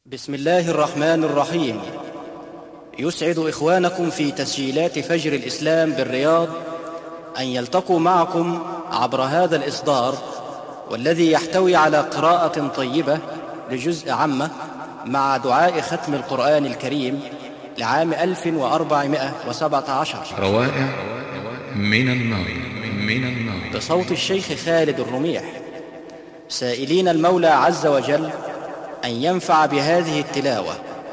بسم الله الرحمن الرحيم. يسعد إخوانكم في تسجيلات فجر الإسلام بالرياض أن يلتقوا معكم عبر هذا الإصدار، والذي يحتوي على قراءة طيبة لجزء عامة مع دعاء ختم القرآن الكريم لعام 1417 روائع من النار بصوت الشيخ خالد الرميح، سائلين المولى عز وجل أن ينفع بهذه التلاوة.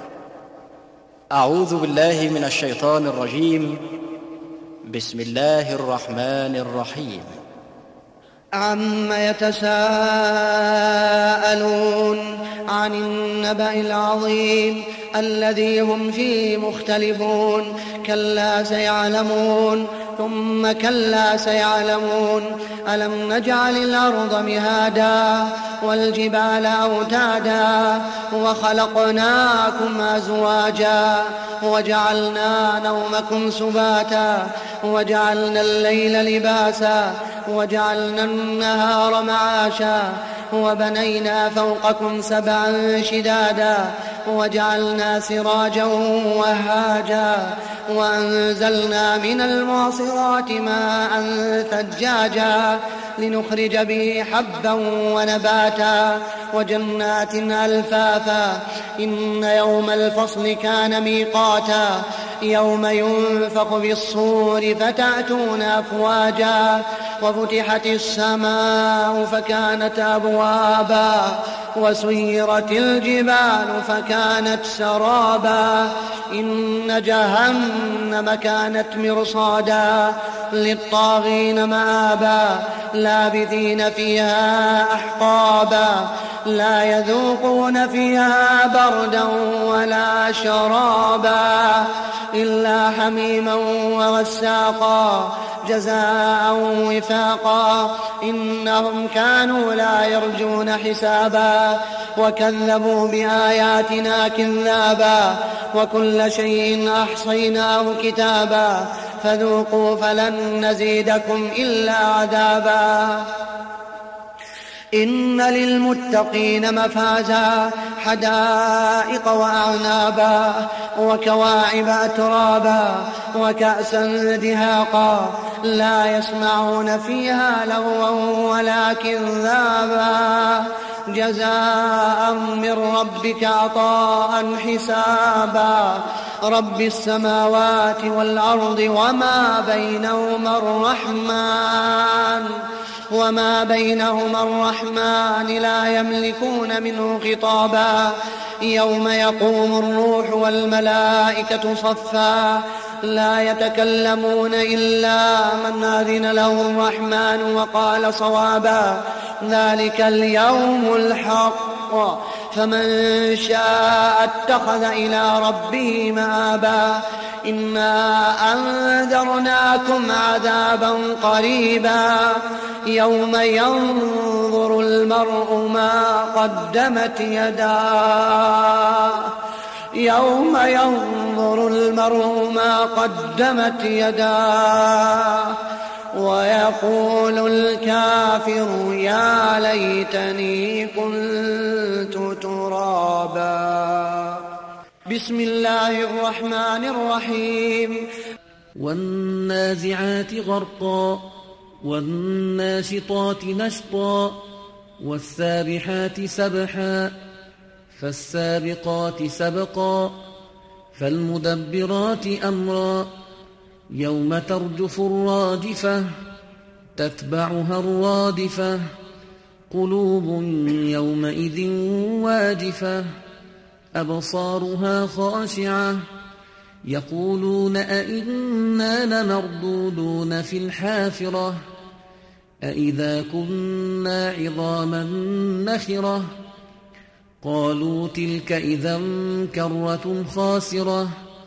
أعوذ بالله من الشيطان الرجيم. بسم الله الرحمن الرحيم. عم يتساءلون عن النبأ العظيم الذي هم فيه مختلفون. كلا سيعلمون ثم كلا سيعلمون. ألم نجعل الأرض مهادا والجبال أوتادا وخلقناكم أزواجا وجعلنا نومكم سباتا وجعلنا الليل لباسا وجعلنا النهار معاشا وبنينا فوقكم سبعا شدادا وجعلنا سراجا وهاجا وأنزلنا من المعصرات ماء ثجاجا لنخرج به حبا ونباتا وجنات ألفافا. إن يوم الفصل كان ميقاتا. يوم ينفخ بالصور فتأتون أفواجا وفتحت السماء فكانت أبوابا وسيرت الجبال فكانت سرابا. إن جهنم كانت مرصادا للطاغين مآبا لابثين فيها أحقابا لا يذوقون فيها بردا ولا شرابا إلا حميما وغساقا جزاء وفاقا. إنهم كانوا لا يرجون حسابا وكذبوا بآياتنا كذابا وكل شيء أحصيناه كتابا فذوقوا فلن نزيدكم إلا عذابا. إن للمتقين مفازا حدائق وأعنابا وكواعب أترابا وكأسا دهاقا لا يسمعون فيها لغوا ولا كذابا جزاء من ربك عطاء حسابا. رب السماوات والأرض وما بينهما الرحمن لا يملكون منه خطابا. يوم يقوم الروح والملائكة صفا لا يتكلمون إلا من أذن له الرحمن وقال صوابا. ذلك اليوم الحق فمن شاء اتخذ إلى ربه مآبا. إنا أنذرناكم عذابا قريبا يوم ينظر المرء ما قدمت يداه ويقول الكافر يا ليتني كنت ترابا. بسم الله الرحمن الرحيم. والنازعات غرقا والناشطات نشطا والسابحات سبحا فالسابقات سبقا فالمدبرات أمرا. يوم ترجف الراجفة تتبعها الرادفة قلوب يومئذ واجفة أبصارها خاشعة يقولون أئنا لمردودون في الحافرة أئذا كنا عظاما نخرة قالوا تلك إذا كرة خاسرة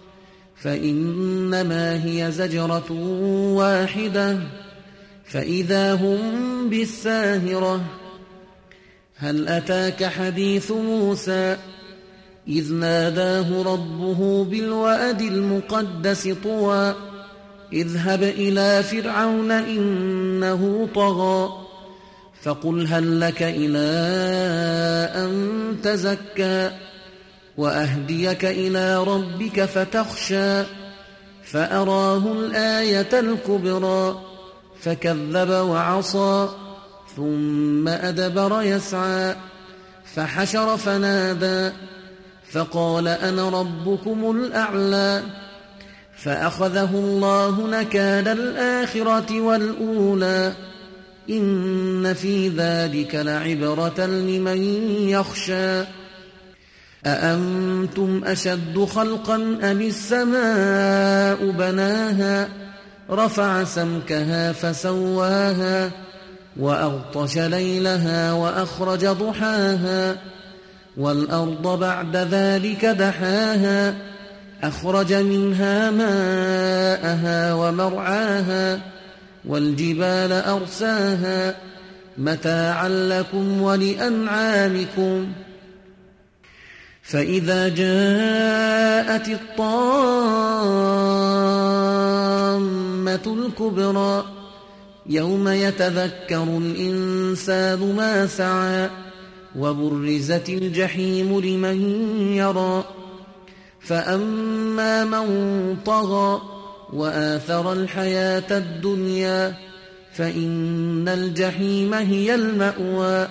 فإنما هي زجرة واحدة فإذا هم بالساهرة. هل أتاك حديث موسى إذ ناداه ربه بالواد المقدس طوى اذهب إلى فرعون إنه طغى فقل هل لك إلى أن تزكى وأهديك إلى ربك فتخشى فأراه الآية الكبرى فكذب وعصى ثم أدبر يسعى فحشر فنادى فقال أنا ربكم الأعلى فأخذه الله نكال الآخرة والأولى إن في ذلك لعبرة لمن يخشى أأنتم أشد خلقا أم السماء بناها رفع سمكها فسواها وأغطش ليلها وأخرج ضحاها والأرض بعد ذلك دحاها أخرج منها ماءها ومرعاها والجبال أرساها متاعا لكم ولأنعامكم فإذا جاءت الطامة الكبرى يوم يتذكر الإنسان ما سعى وبرزت الجحيم لمن يرى فأما من طغى وآثر الحياة الدنيا فإن الجحيم هي المأوى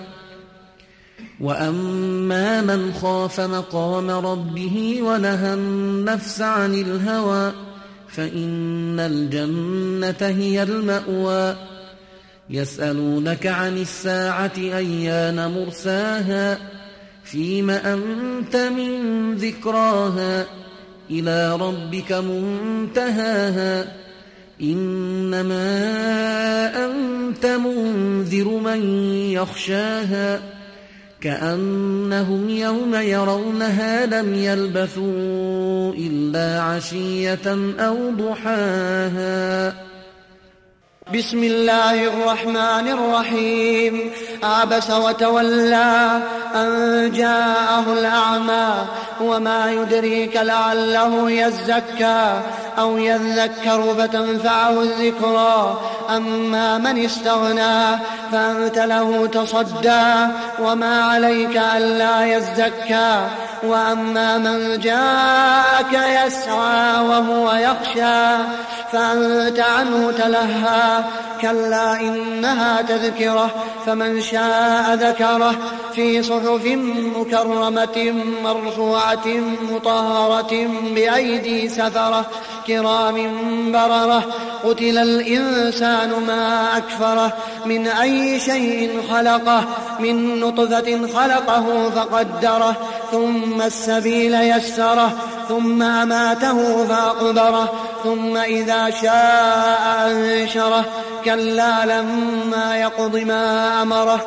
وأما من خاف مقام ربه ونهى النفس عن الهوى فإن الجنة هي المأوى يسألونك عن الساعة أيان مرساها فيم أنت من ذكراها إلى ربك منتهاها إنما أنت منذر من يخشاها كأنهم يوم يرونها لم يلبثوا إلا عشية أو ضحاها بسم الله الرحمن الرحيم عبس وتولى أن جاءه الأعمى وما يدريك لعله يزكى أو يذكر فتنفعه الذكرى أما من استغنى فأنت له تصدى وما عليك ألا يزكى وأما من جاءك يسعى وهو يخشى فأنت عنه تلهى كلا إنها تذكرة فمن شاء ذكره في صحف مكرمة مرفوعة مطهرة بأيدي سفرة كرام بررة قتل الإنسان ما أكفره من أي شيء خلقه من نطفة خلقه فقدره ثم السبيل يسره ثم أماته فأقبره ثم إذا شاء أنشره كلا لما يقض ما أمره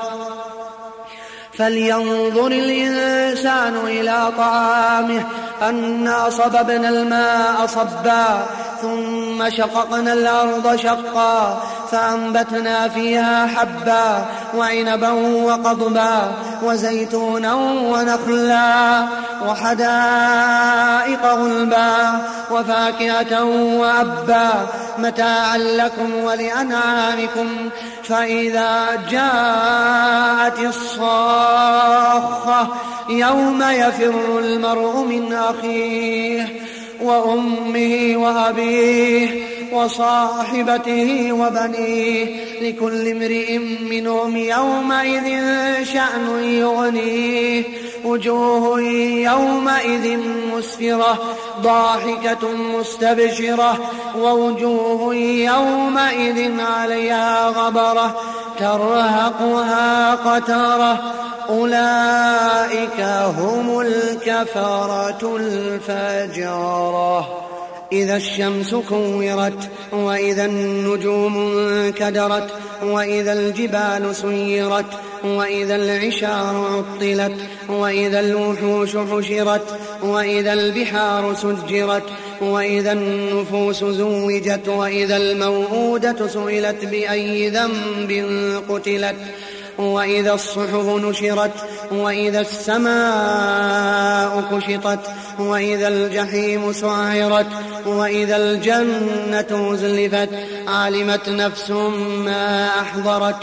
فلينظر الإنسان إلى طعامه أنا صببنا الماء صبا ثم شققنا الأرض شقا فأنبتنا فيها حبا وعنبا وقضبا وزيتونا ونخلا وحدائق غلبا وفاكهة وأبا متاعا لكم ولأنعامكم فإذا جاءت الصاخة يوم يفر المرء من أخيه وأمه وأبيه وصاحبته وبنيه لكل امرئ منهم يومئذ شأن يغنيه وجوه يومئذ مسفرة ضاحكة مستبشرة ووجوه يومئذ عليها غبرة ترهقها قترة أولئك هم الكفرة الفجرة إذا الشمس كورت وإذا النجوم انكدرت وإذا الجبال سيرت وإذا العشار عطلت وإذا الوحوش حشرت وإذا البحار سجرت وإذا النفوس زوجت وإذا الموءودة سئلت بأي ذنب قتلت وإذا الصحف نشرت وإذا السماء كشطت وإذا الجحيم سعرت وإذا الجنة أزلفت علمت نفس ما أحضرت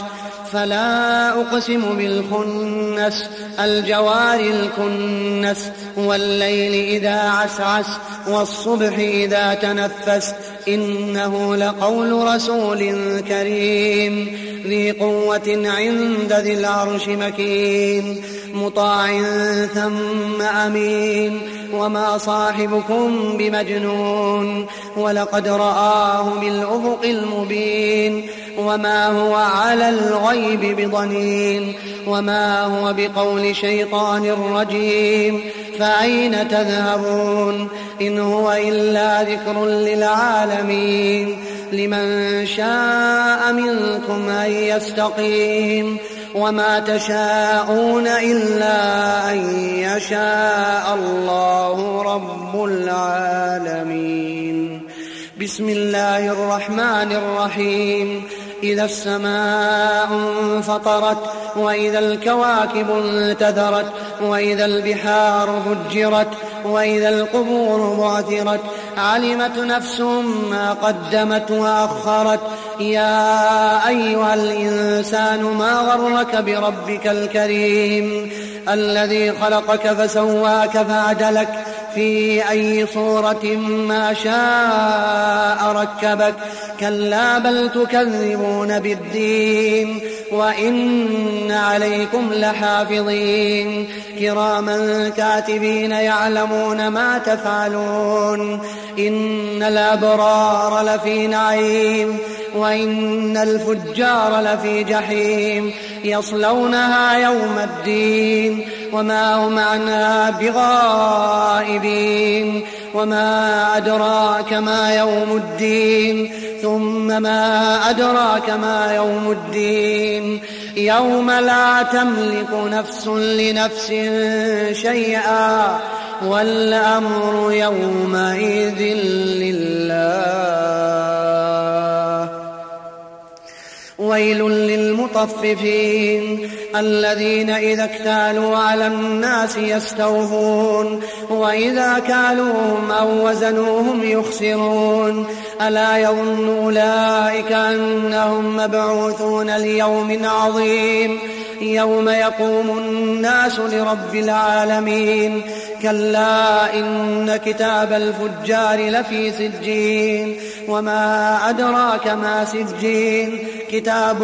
فلا أقسم بالخنس الجوار الكنس والليل إذا عسعس والصبح إذا تنفس إنه لقول رسول كريم ذي قوة عند ذي العرش مكين مطاع ثم أمين وما صاحبكم بمجنون ولقد رآه بالأفق المبين وما هو على الغيب بضنين وما هو بقول شيطان رجيم فأين تذهبون إن هو إلا ذكر للعالمين لمن شاء منكم أن يستقيم وما تشاءون إلا أن يشاء الله رب العالمين. بسم الله الرحمن الرحيم. إذا السماء انفطرت وإذا الكواكب انتثرت وإذا البحار فجرت وإذا القبور بعثرت علمت نفس ما قدمت وأخرت يا أيها الإنسان ما غرك بربك الكريم الذي خلقك فسواك فعدلك في أي صورة ما شاء ركبك كلا بل تكذبون بالدين وإن عليكم لحافظين كراما كاتبين يعلمون ما تفعلون إن الأبرار لفي نعيم وإن الفجار لفي جحيم يصلونها يوم الدين وما هم عنها بغائبين وما أدراك ما يوم الدين ثم ما أدراك ما يوم الدين يوم لا تملك نفس لنفس شيئا والأمر يومئذ لله. ويل للمطففين الذين إذا اكتالوا على الناس يستوفون وإذا كالوهم أو وزنوهم يخسرون ألا يظن أولئك أنهم مبعوثون ليوم عظيم يوم يقوم الناس لرب العالمين كلا إن كتاب الفجار لفي سجين وما أدراك ما سجين كتاب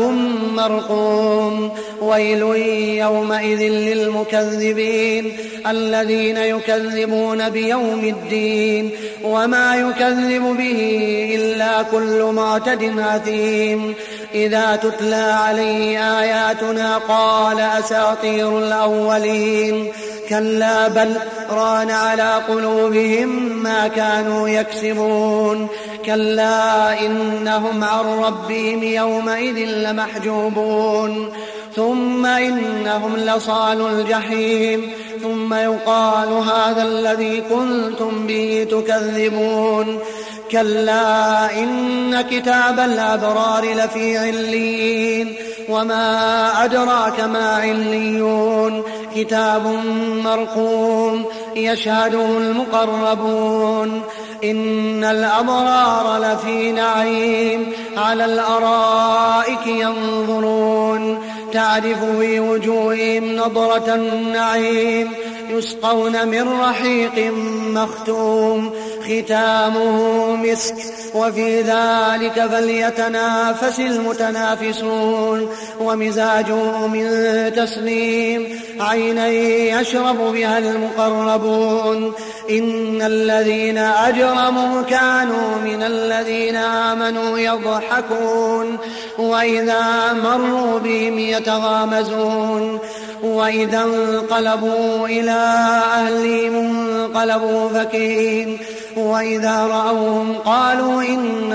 مرقوم. ويل يومئذ للمكذبين الذين يكذبون بيوم الدين وما يكذب به إلا كل معتد أثيم إذا تتلى عليه آياتنا قال أساطير الأولين كلا بل ران على قلوبهم ما كانوا يكسبون كلا إنهم عن ربهم يومئذ لمحجوبون ثم إنهم لصالو الجحيم ثم يقال هذا الذي كنتم به تكذبون كلا إن كتاب الأبرار لفي عليين وما أدراك ما عليون كتاب مرقوم يشهده المقربون إن الأبرار لفي نعيم على الأرائك ينظرون تعرف في وجوههم نضرة النعيم يسقون من رحيق مختوم ختامه مسك وفي ذلك فليتنافس المتنافسون ومزاجه من تسنيم عينا يشرب بها المقربون إن الذين أجرموا كانوا من الذين آمنوا يضحكون وإذا مروا بهم يتغامزون وإذا انقلبوا إلى أهلهم انقلبوا فكهين وإذا رأوهم قالوا إن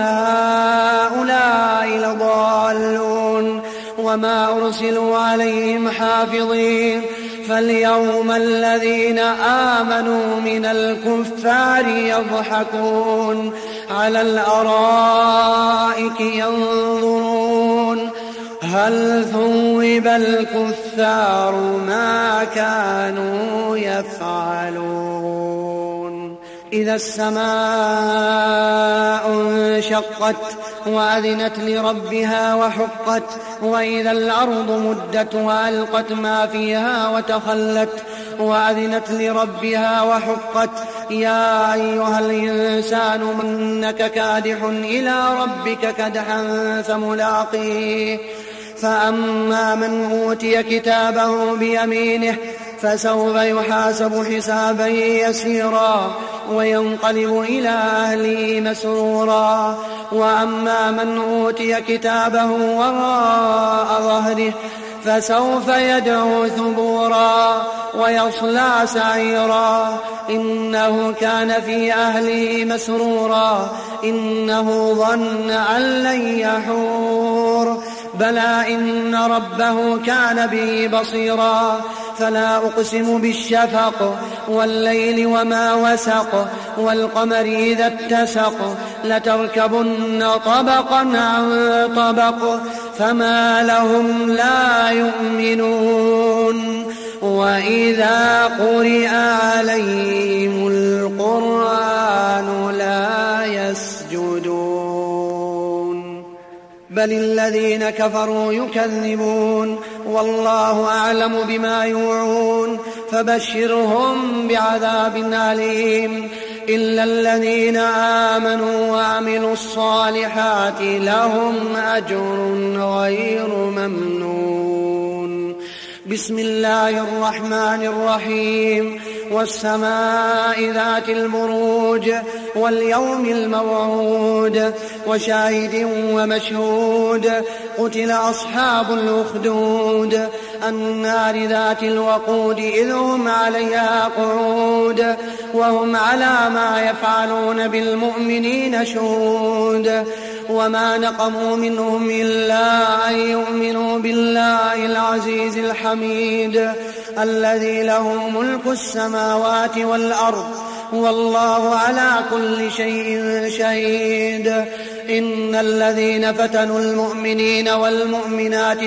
هؤلاء لضالون وما أرسلوا عليهم حافظين فاليوم الذين آمنوا من الكفار يضحكون على الأرائك ينظرون هل ثوب الكفار ما كانوا يفعلون. إذا السماء انشقت وأذنت لربها وحقت وإذا الأرض مدت وألقت ما فيها وتخلت وأذنت لربها وحقت يا أيها الإنسان إنك كادح إلى ربك كدحا فملاقيه فأما من أوتي كتابه بيمينه فسوف يحاسب حسابا يسيرا وينقلب إلى أهله مسرورا وأما من أوتي كتابه وراء ظهره فسوف يدعو ثبورا ويصلى سعيرا إنه كان في أهله مسرورا إنه ظن أن لن يحور بلى إن ربه كان به بصيرا فلا أقسم بالشفق والليل وما وسق والقمر إذا اتسق لتركبن طبقا عن طبق فما لهم لا يؤمنون وإذا قرئ عليهم القرآن لا يسجدون بل الذين كفروا يكذبون والله أعلم بما يوعون فبشرهم بعذاب أليم إلا الذين آمنوا وعملوا الصالحات لهم أجر غير ممنون بسم الله الرحمن الرحيم والسماء ذات البروج واليوم الموعود وشاهد ومشهود قتل أصحاب الأخدود النار ذات الوقود إذ هم عليها قعود وهم على ما يفعلون بالمؤمنين شهود وما نقموا منهم إلا أن يؤمنوا بالله العزيز الحميد الذي له ملك السماوات والأرض والله على كل شيء شهيد إن الذين فتنوا المؤمنين والمؤمنات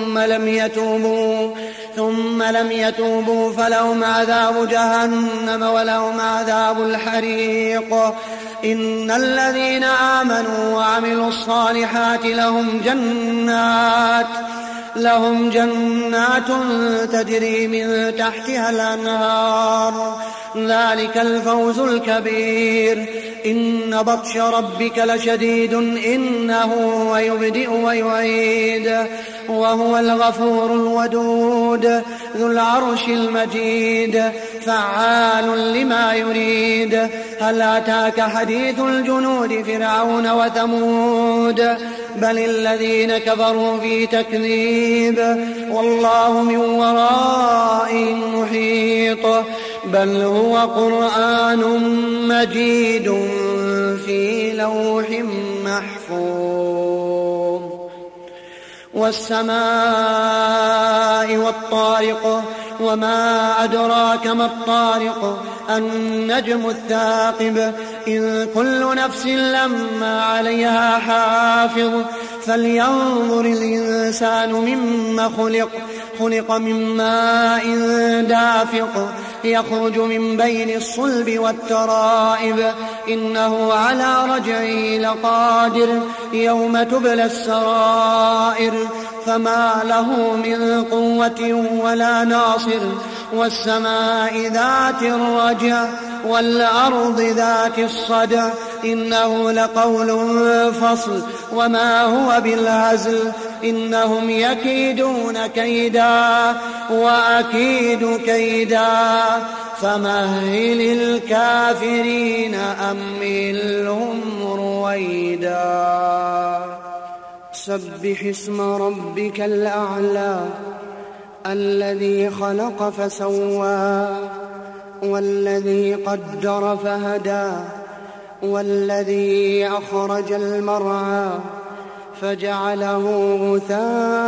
ثم لم يتوبوا فلهم عذاب جهنم ولهم عذاب الحريق إن الذين آمنوا وعملوا الصالحات لهم جنات تجري من تحتها الأنهار ذلك الفوز الكبير إن بطش ربك لشديد إنه هو يبدئ ويعيد وهو الغفور الودود ذو العرش المجيد فعال لما يريد هل أتاك حديث الجنود فرعون وثمود بل الذين كفروا في تكذيب والله من ورائهم محيط بل هو قرآن مجيد في لوح محفوظ والسماء والطارق وما أدراك ما الطارق النجم الثاقب إن كل نفس لما عليها حافظ فلينظر الإنسان مما خلق من ماء دافق يخرج من بين الصلب والترائب إنه على رجعه لقادر يوم تبلى السرائر فما له من قوة ولا ناصر والسماء ذات الرجع والأرض ذات الصدع إنه لقول فصل وما هو بالهزل إنهم يكيدون كيدا وأكيد كيدا فمهل الكافرين أمهلهم رويدا سبح اسم ربك الأعلى الذي خلق فسوى والذي قدر فهدى والذي أخرج المرعى فجعله غثاء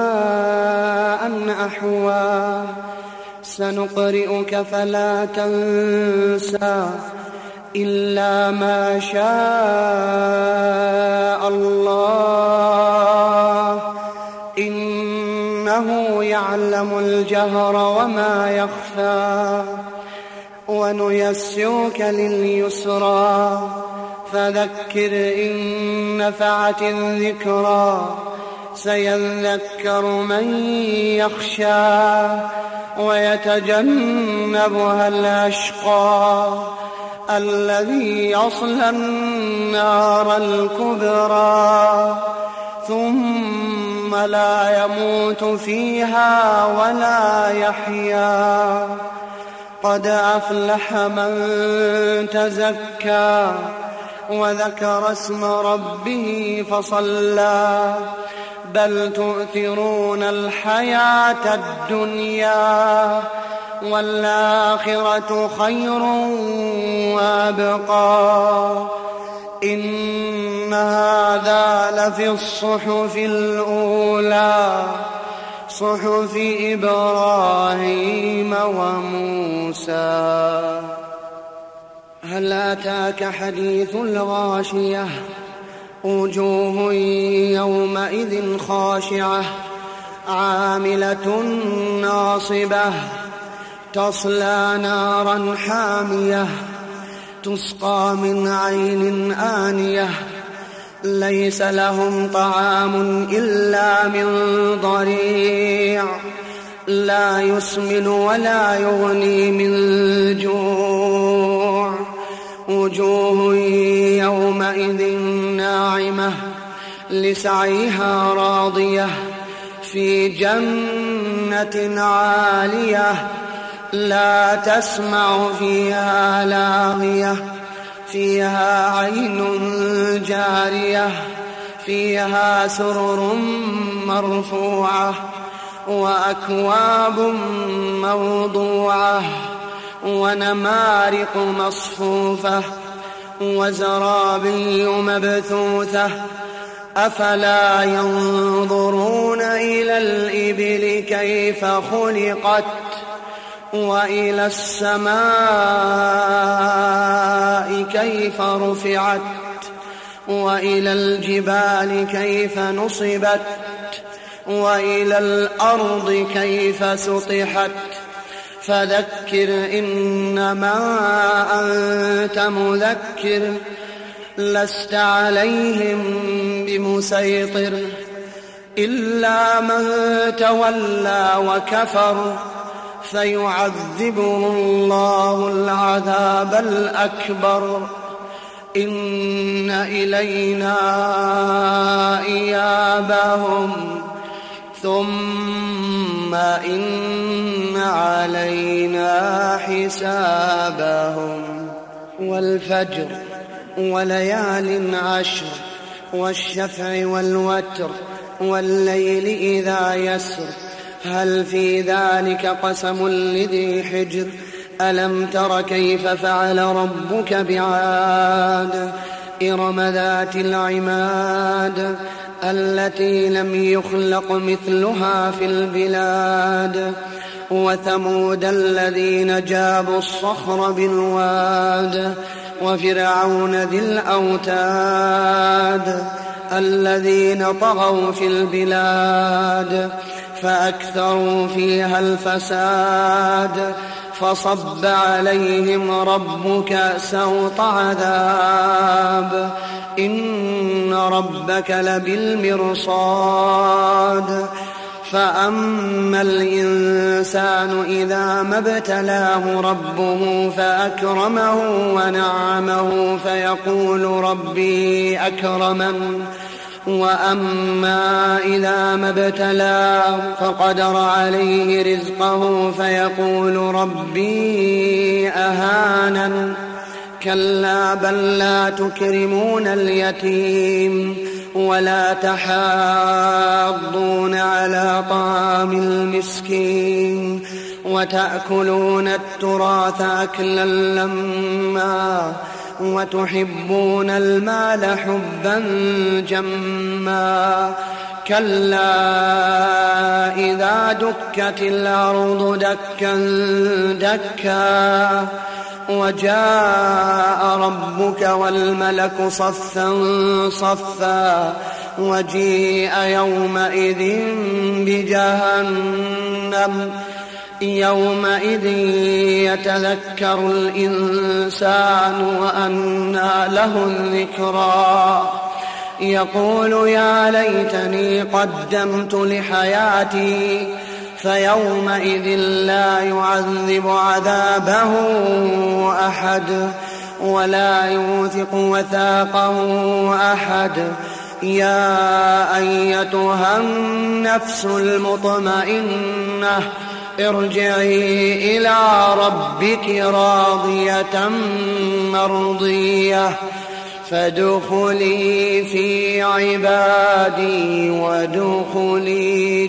أحوى سنقرئك فلا تنسى إلا ما شاء الله إنه يعلم الجهر وما يخفى ونيسرك لليسرى فذكر إن نفعت الذكرى سيذكر من يخشى ويتجنبها الأشقى الذي يصلى النار الكبرى ثم لا يموت فيها ولا يحيا. قد أفلح من تزكى وذكر اسم ربه فصلى بل تؤثرون الحياة الدنيا والآخرة خير وأبقى. إن هذا لفي الصحف الأولى صحف إبراهيم وموسى. هل أتاك حديث الغاشية وجوه يومئذ خاشعة عاملة ناصبة تصلى نارا حامية تسقى من عين آنية ليس لهم طعام إلا من ضريع لا يسمن ولا يغني من جوع. وجوه يومئذ ناعمة لسعيها راضية في جنة عالية لا تسمع فيها لاغية فيها عين جارية فيها سرر مرفوعة وأكواب موضوعة ونمارق مصفوفة وزرابي مبثوثة. أفلا ينظرون إلى الإبل كيف خلقت وإلى السماء كيف رفعت وإلى الجبال كيف نصبت وإلى الأرض كيف سطحت. فذكر إنما أنت مذكر لست عليهم بمسيطر إلا من تولى وكفر فيعذبه الله العذاب الأكبر. إن إلينا إيابهم ثم إن علينا حسابهم. والفجر وليال عشر والشفع والوتر والليل إذا يسر هل في ذلك قسم لذي حجر. ألم تر كيف فعل ربك بعاد إرم ذات العماد التي لم يخلق مثلها في البلاد. وثمود الذين جابوا الصخر بالواد وفرعون ذي الأوتاد الذين طغوا في البلاد فأكثروا فيها الفساد فصب عليهم ربك سوط عذاب. إن ربك لبالمرصاد. فأما الإنسان إذا ما ابتلاه ربه فأكرمه ونعمه فيقول ربي أكرمن وأما إذا ما ابتلاه فقدر عليه رزقه فيقول ربي أهانن. كلا بل لا تكرمون اليتيم ولا تحاضون على طعام المسكين وتأكلون التراث أكلا لما وتحبون المال حبا جما. كلا إذا دكت الأرض دكا دكا وجاء ربك والملك صفا صفا وجيء يومئذ بجهنم يومئذ يتذكر الإنسان وأنى له الذكرى يقول يا ليتني قدمت لحياتي فيومئذ لا يعذب عذابه أحد ولا يوثق وثاقه أحد. يا أيتها النفس المطمئنة ارجعي إلى ربك راضية مرضية فادخلي في عبادي وادخلي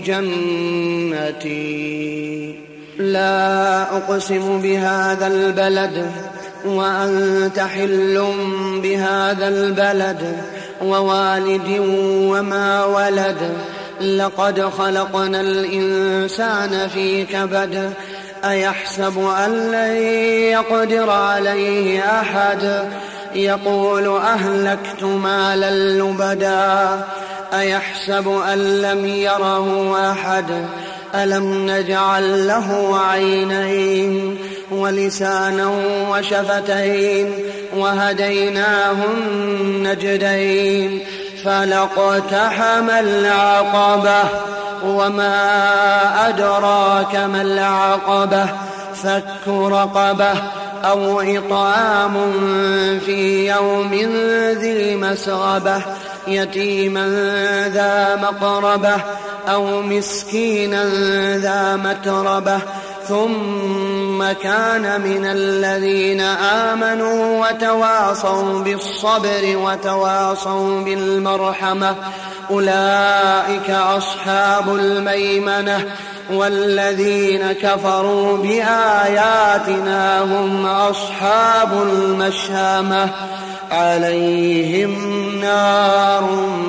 جنتي. لا أقسم بهذا البلد وأنت حل بهذا البلد ووالد وما ولد لقد خلقنا الإنسان في كبد أيحسب أن لن يقدر عليه أحد يقول أهلكت مالا لبدا أيحسب أن لم يره أحد ألم نجعل له عينين ولسانا وشفتين وهديناه النجدين فلاقتحم العقبة وما أدراك ما العقبة فك رقبة أو إطعام في يوم ذي مسغبة يتيما ذا مقربة أو مسكينا ذا متربة ثم كان من الذين آمنوا وتواصوا بالصبر وتواصوا بالمرحمة أولئك أصحاب الميمنة والذين كفروا بآياتنا هم أصحاب المشأمة عليهم نار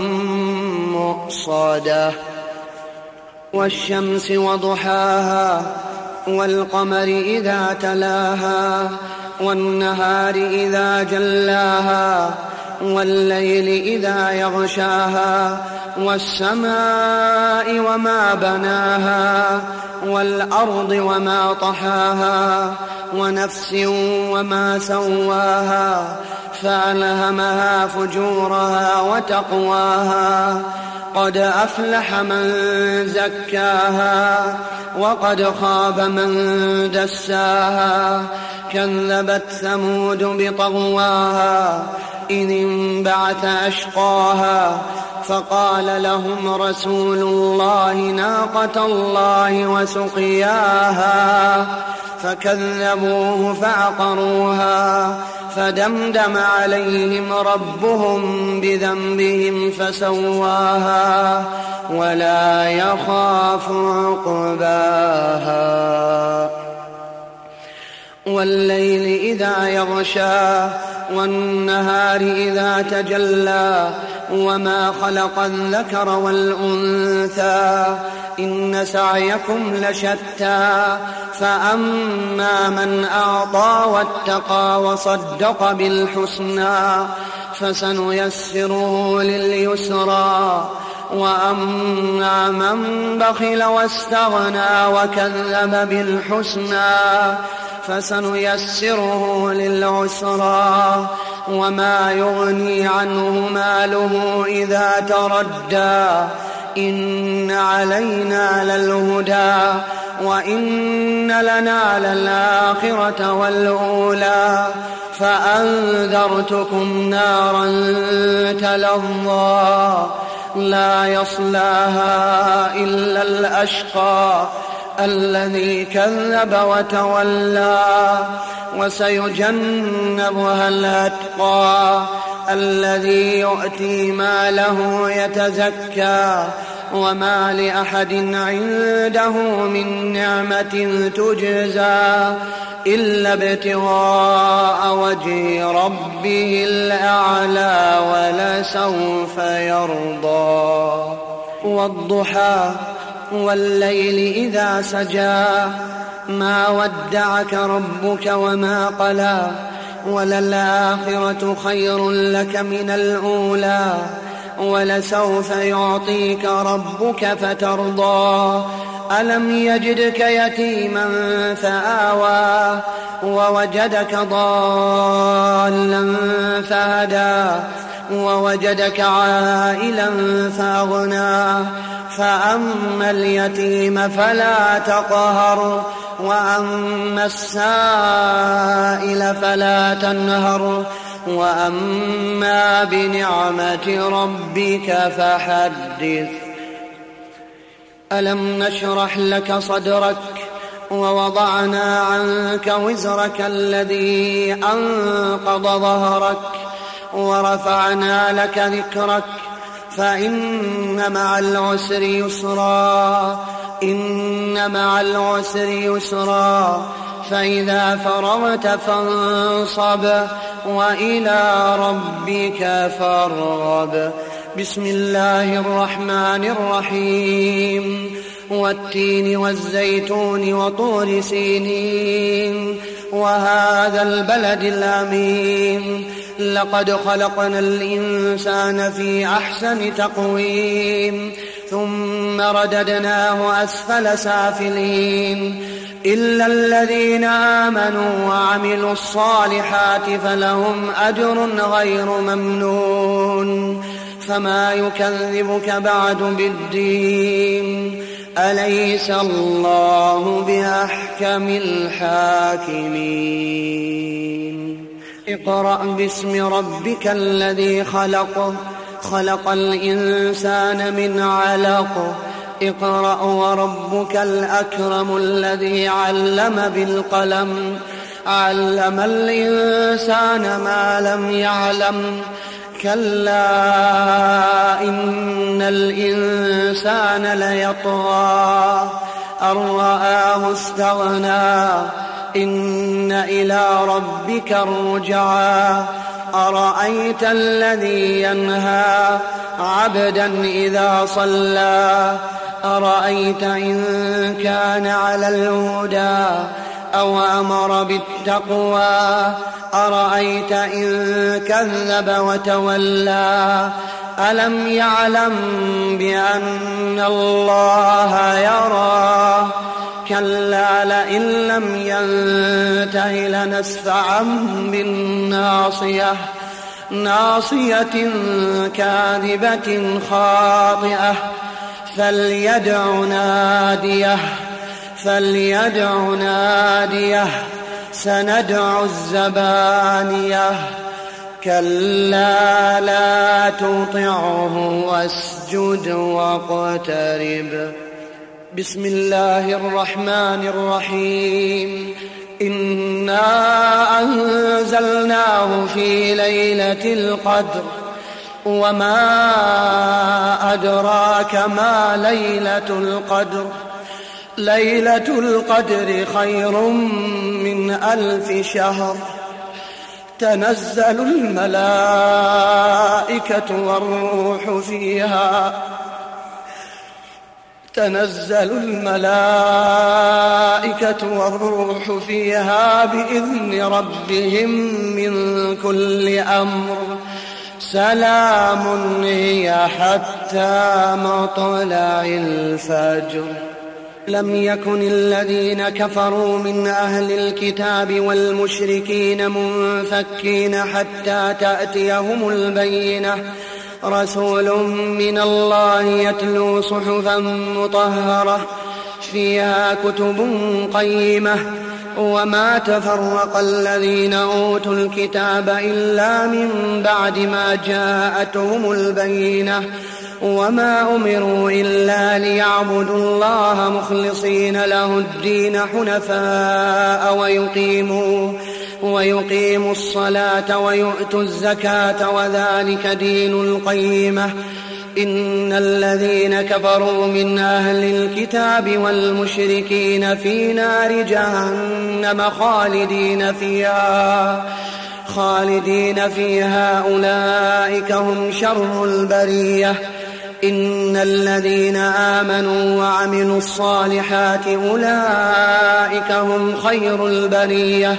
مؤصدة. والشمس وضحاها والقمر إذا تلاها والنهار إذا جلاها والليل إذا يغشاها والسماء وما بناها والأرض وما طحاها ونفس وما سواها فألهمها فجورها وتقواها قد أفلح من زكاها وقد خاب من دساها كذبت ثمود بطغواها إذ انبعث أشقاها فقال لهم رسول الله ناقة الله وسقياها فكذبوه فعقروها فدمدم عليهم ربهم بذنبهم فسواها ولا يخاف عقباها. والليل إذا يغشى والنهار إذا تجلى وما خلق الذكر والأنثى إن سعيكم لشتى فأما من أعطى واتقى وصدق بالحسنى فسنيسره لليسرى وأما من بخل واستغنى وكذب بالحسنى فسنيسره للعسرى وما يغني عنه ماله إذا تردى إن علينا للهدى وإن لنا للآخرة والأولى فأنذرتكم نارا تلظى لا يصلاها إلا الأشقى الذي كذب وتولى وسيجنبها الأتقى الذي يؤتي ماله يتزكى وما لأحد عنده من نعمة تجزى إلا ابتغاء وجه ربه الأعلى ولسوف يرضى. والضحى والليل إذا سجى ما ودعك ربك وما قلى وللآخرة خير لك من الأولى ولسوف يعطيك ربك فترضى ألم يجدك يتيما فآوى ووجدك ضالا فهدى ووجدك عائلا فأغنى فأما اليتيم فلا تقهر وأما السائل فلا تنهر وأما بنعمة ربك فحدث. ألم نشرح لك صدرك ووضعنا عنك وزرك الذي أنقض ظهرك ورفعنا لك ذكرك فإن مع العسر يسرا إن مع العسر يسرا فإذا فرغت فانصب وإلى ربك فارغب. بسم الله الرحمن الرحيم والتين والزيتون وطور سينين وهذا البلد الأمين لقد خلقنا الإنسان في أحسن تقويم ثم رددناه أسفل سافلين إلا الذين آمنوا وعملوا الصالحات فلهم أجر غير ممنون. فما يكذبك بعد بالدين أليس الله بأحكم الحاكمين. اقرأ باسم ربك الذي خلق خلق الإنسان من علق اقرأ وربك الأكرم الذي علم بالقلم علم الإنسان ما لم يعلم كلا إن الإنسان ليطغى أن رآه استغنى إن إلى ربك الرجعى أرأيت الذي ينهى عبدا إذا صلى أرأيت إن كان على الهدى أو أمر بالتقوى أرأيت إن كذب وتولى ألم يعلم بأن الله يرى كلا لئن لم ينته لنسفعا بالناصية ناصية كاذبة خاطئة فليدع ناديه سندع الزبانية كلا لا تطعه واسجد واقترب. بسم الله الرحمن الرحيم إنا أنزلناه في ليلة القدر وما أدراك ما ليلة القدر ليلة القدر خير من 1000 شهر تنزل الملائكة والروح فيها بإذن ربهم من كل أمر سلام هي حتى مطلع الفجر. لم يكن الذين كفروا من أهل الكتاب والمشركين منفكين حتى تأتيهم البينة رسول من الله يتلو صحفا مطهرة فيها كتب قيمة وما تفرق الذين أوتوا الكتاب إلا من بعد ما جاءتهم البينة وما أمروا إلا ليعبدوا الله مخلصين له الدين حنفاء ويقيموا الصلاة ويؤتوا الزكاة وذلك دين القيمة. إن الذين كفروا من أهل الكتاب والمشركين في نار جهنم خالدين فيها أولئك هم شر البرية. إن الذين آمنوا وعملوا الصالحات أولئك هم خير البرية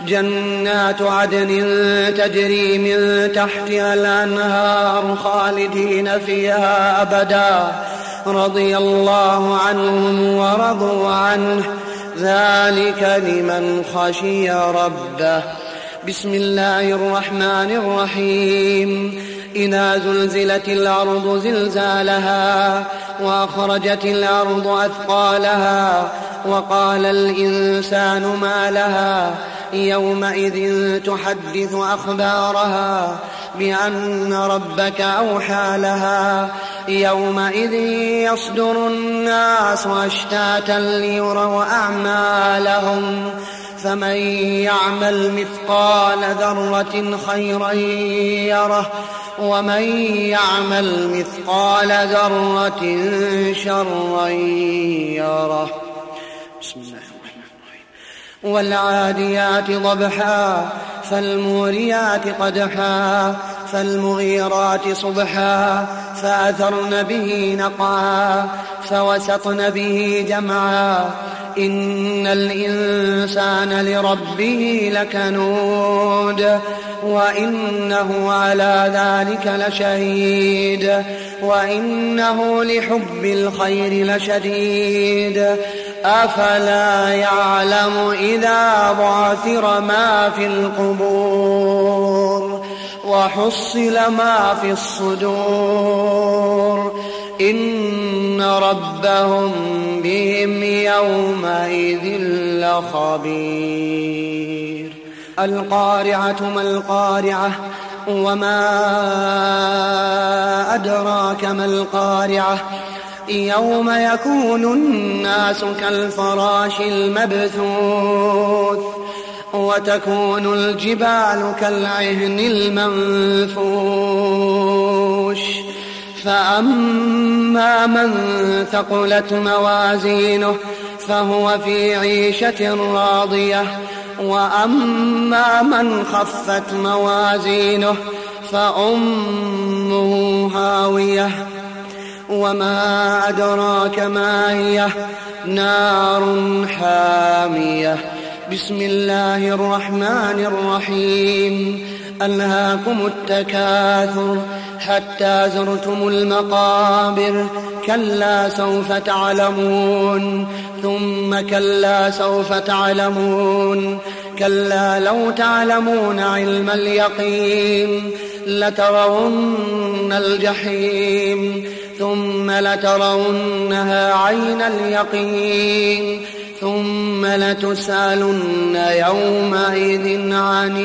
جنات عدن تجري من تحتها الأنهار خالدين فيها أبدا رضي الله عنهم ورضوا عنه ذلك لمن خشي ربه. بسم الله الرحمن الرحيم. إذا زلزلت الأرض زلزالها وأخرجت الأرض أثقالها وقال الإنسان ما لها يومئذ تحدث أخبارها بأن ربك أوحى لها يومئذ يصدر الناس أشتاتا ليروا أعمالهم فمن يعمل مثقال ذرة خيرا يره ومن يعمل مثقال ذرة شرا يره. بسم الله الرحمن الرحيم. والعاديات ضبحا فالموريات قدحا فالمغيرات صبحا فأثرن به نقعا فوسطن به جمعا إن الإنسان لربه لكنود وإنه على ذلك لشهيد وإنه لحب الخير لشديد أفلا يعلم إذا بعثر ما في القبور وحصل ما في الصدور إن ربهم بهم يومئذ لخبير. القارعة ما القارعة وما أدراك ما القارعة يوم يكون الناس كالفراش المبثوث وتكون الجبال كالعهن المنفوش فأما من ثقلت موازينه فهو في عيشة راضية وأما من خفت موازينه فأمه هاوية وما أدراك ما هي نار حامية. بسم الله الرحمن الرحيم. ألهاكم التكاثر حتى زرتم المقابر كلا سوف تعلمون ثم كلا سوف تعلمون كلا لو تعلمون علم اليقين لترون الجحيم ثم لترونها عين اليقين ثم لتسألن يومئذ عن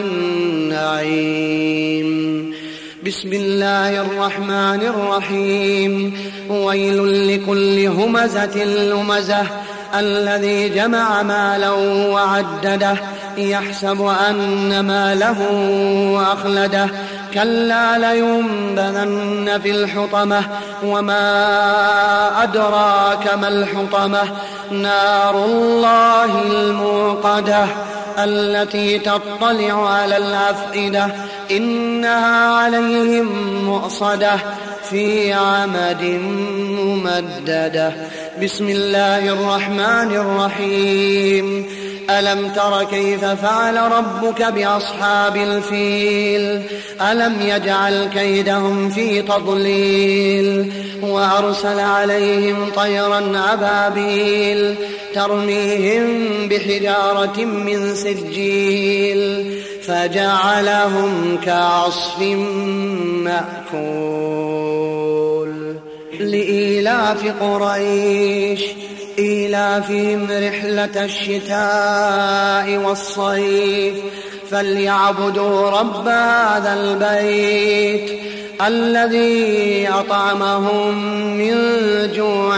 النعيم. بسم الله الرحمن الرحيم. ويل لكل همزة لمزة الذي جمع مالا وعدده يحسب أن ماله أخلده كلا لينبذن في الحطمة وما أدراك ما الحطمة نار الله الموقدة التي تطلع على الأفئدة إنها عليهم مؤصدة في عمد ممددة. بسم الله الرحمن الرحيم. ألم تر كيف فعل ربك بأصحاب الفيل ألم يجعل كيدهم في تضليل وأرسل عليهم طيرا أبابيل ترميهم بحجارة من سجيل فجعلهم كعصف مأكول. لإيلاف قريش إيلافهم رحلة الشتاء والصيف فليعبدوا رب هذا البيت الذي أطعمهم من جوع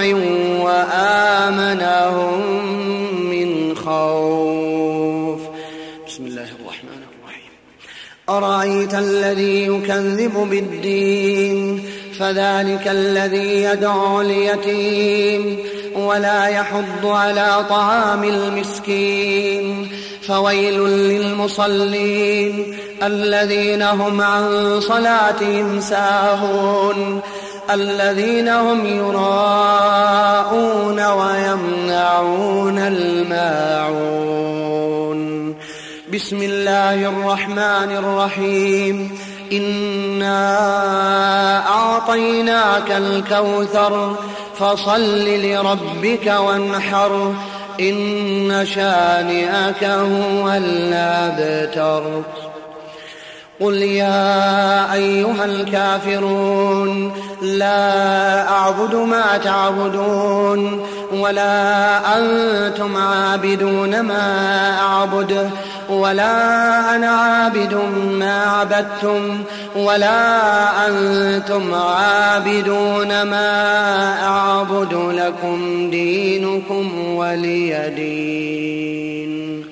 وآمنهم من خوف. بسم الله الرحمن الرحيم. أرأيت الذي يكذب بالدين فذلك الذي يدعو اليتيم ولا يحض على طعام المسكين فويل للمصلين الذين هم عن صلاتهم ساهون الذين هم يراءون ويمنعون الماعون. بسم الله الرحمن الرحيم إنا أعطيناك الكوثر فصل لربك وانحر إن شانئك هو الأبتر قل يا أيها الكافرون لا أعبد ما تعبدون ولا أنتم عابدون ما أعبد ولا أنا عابد ما عبدتم ولا أنتم عابدون ما أعبد لكم دينكم ولي دين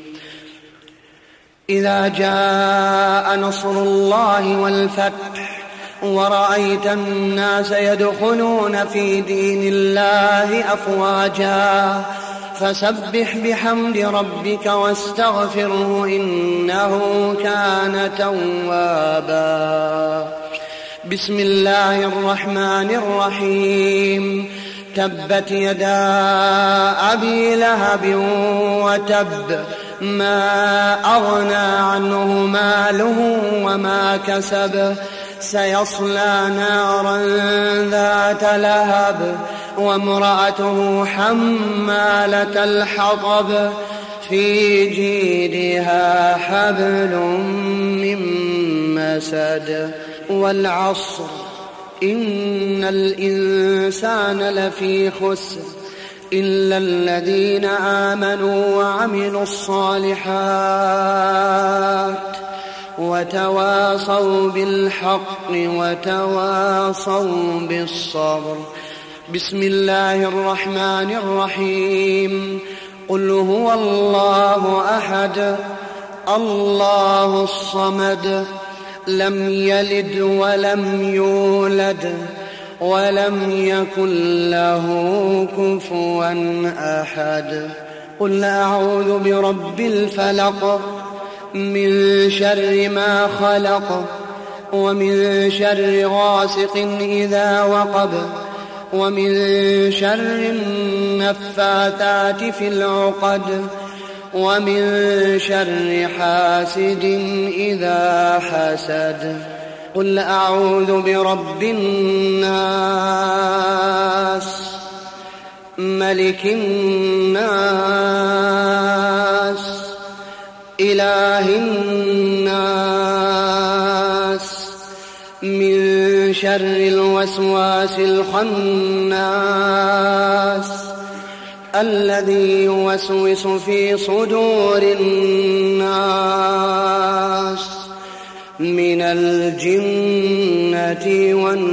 إذا جاء نصر الله والفتح ورأيت الناس يدخلون في دين الله أفواجا فسبح بحمد ربك واستغفره إنه كان توابا بسم الله الرحمن الرحيم تبت يدا أبي لهب وتب ما أغنى عنه ماله وما كسب سيصلى نارا ذات لهب وامرأته حمالة الحطب في جيدها حبل من مسد والعصر إن الإنسان لفي خسر إلا الذين آمنوا وعملوا الصالحات وتواصوا بالحق وتواصوا بالصبر بسم الله الرحمن الرحيم قل هو الله أحد الله الصمد لم يلد ولم يولد ولم يكن له كفوا أحد قل أعوذ برب الفلق من شر ما خلق ومن شر غاسق إذا وقب ومن شر النفاثات في العقد ومن شر حاسد إذا حسد قل أعوذ برب الناس ملك الناس إله الناس من شر الوسواس الخناس الذي يوسوس في صدور الناس من الجنة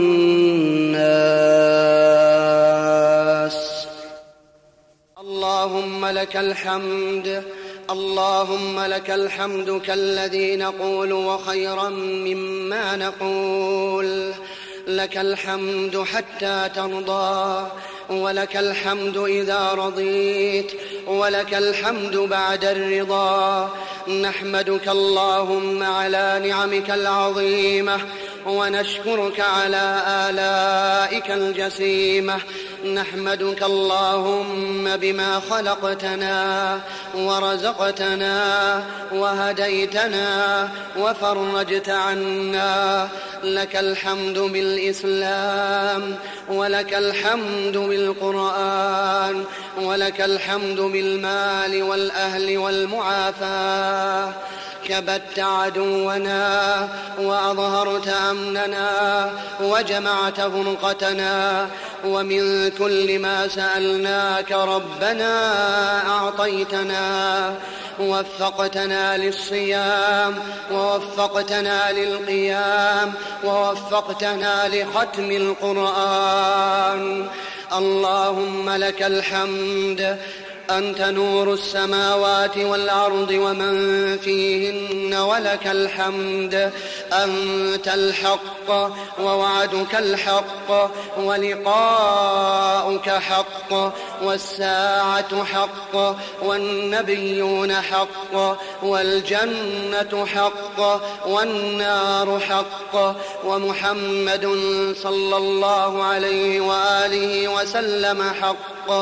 والناس اللهم لك الحمد اللهم لك الحمد كالذي نقول وخيرا مما نقول لك الحمد حتى ترضى ولك الحمد إذا رضيت ولك الحمد بعد الرضا نحمدك اللهم على نعمك العظيمة ونشكرك على آلائك الجسيمة نحمدك اللهم بما خلقتنا ورزقتنا وهديتنا وفرجت عنا لك الحمد بالإسلام ولك الحمد بالقرآن ولك الحمد بالمال والأهل والمعافاة كبت عدونا وأظهرت أمننا وجمعت فرقتنا ومن كل ما سألناك ربنا أعطيتنا ووفقتنا للصيام ووفقتنا للقيام ووفقتنا لختم القرآن اللهم لك الحمد أنت نور السماوات والأرض ومن فيهن ولك الحمد أنت الحق ووعدك الحق ولقاؤك حق حق، والساعة حق، والنبيون حق، والجنة حق، والنار حق، ومحمد صلى الله عليه وآله وسلم حق.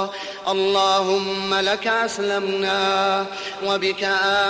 اللهم لك أسلمنا، وبك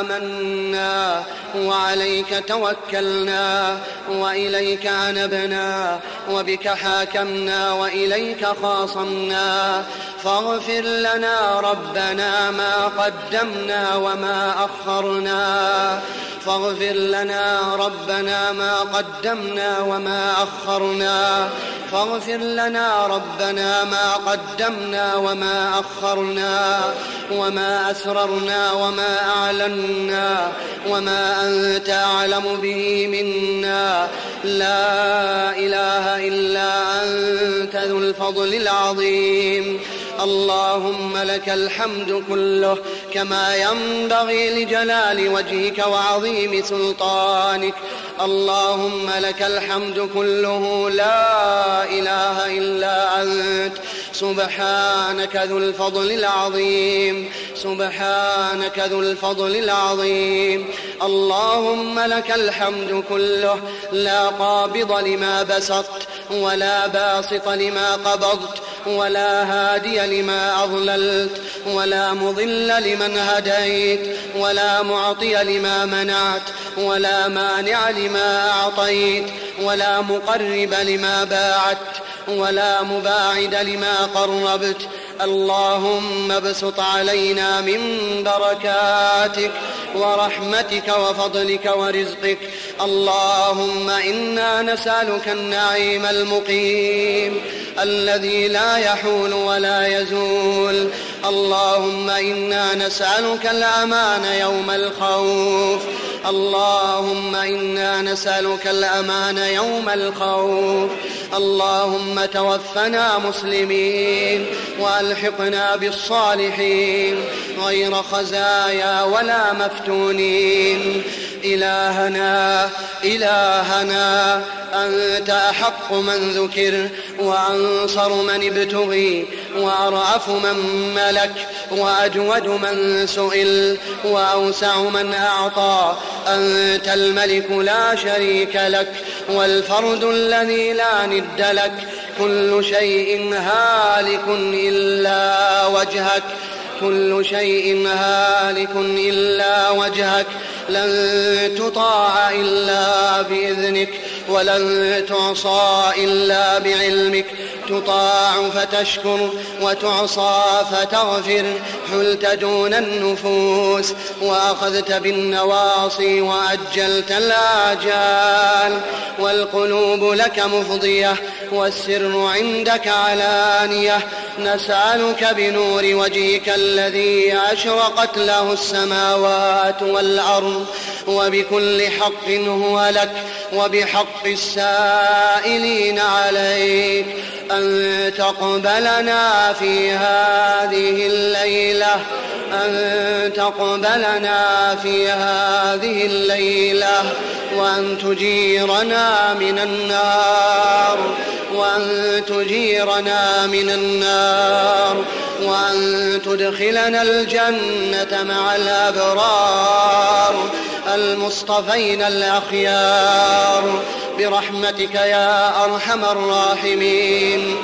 آمنا، وعليك توكلنا، وإليك أنبنا، وبك حاكمنا، وإليك خاصمنا. فاغفر لنا ربنا ما قدمنا وما أخرنا، فاغفر لنا ربنا ما قدمنا وما أخرنا، فاغفر لنا ربنا ما قدمنا وما أخرنا، وما أسررنا وما أعلنا، وما أنت أعلم به منا. لا إله إلا أنت ذو الفضل العظيم. اللهم لك الحمد كله كما ينبغي لجلال وجهك وعظيم سلطانك. اللهم لك الحمد كله، لا إله إلا أنت. سبحانك ذو الفضل العظيم، سبحانك ذو الفضل العظيم. اللهم لك الحمد كله، لا قابض لما بسطت، ولا باسط لما قبضت، ولا هادي لما أضللت، ولا مضل لمن هديت، ولا معطي لما منعت، ولا مانع لما أعطيت، ولا مقرب لما باعدت، ولا مباعد لما قربت. اللهم ابسط علينا من بركاتك ورحمتك وفضلك ورزقك. اللهم إنا نسألك النعيم المقيم الذي لا يحول ولا يزول. اللهم إنا نسألك الأمان يوم الخوف. اللهم إنا نسألك الأمان يوم الخوف. اللهم توفنا مسلمين، وألحقنا بالصالحين غير خزايا ولا مفتونين. إلهنا إلهنا، أنت أحق من ذكر، وأنصر من ابتغي، وأرأف من ملك، وأجود من سئل، وأوسع من أعطى. أنت الملك لا شريك لك، والفرد الذي لا ند لك. كل شيء هالك إلا وجهك، كل شيء هالك إلا وجهك. لن تطاع إلا بإذنك، ولن تعصى إلا بعلمك. تطاع فتشكر، وتعصى فتغفر. حلت دون النفوس، وأخذت بالنواصي، وأجلت الآجال. والقلوب لك مفضية، والسر عندك علانية. نسألك بنور وجهك الذي أشرقت له السماوات والأرض، وبكل حق هو لك، وبحق السائلين عليك، أن تقبلنا في هذه الليلة، أن تقبلنا في هذه الليلة، وأن تجيرنا من النار، وأن تجيرنا من النار، وأن تدخلنا الجنة مع الأبرار المصطفين الأخيار برحمتك يا أرحم الراحمين.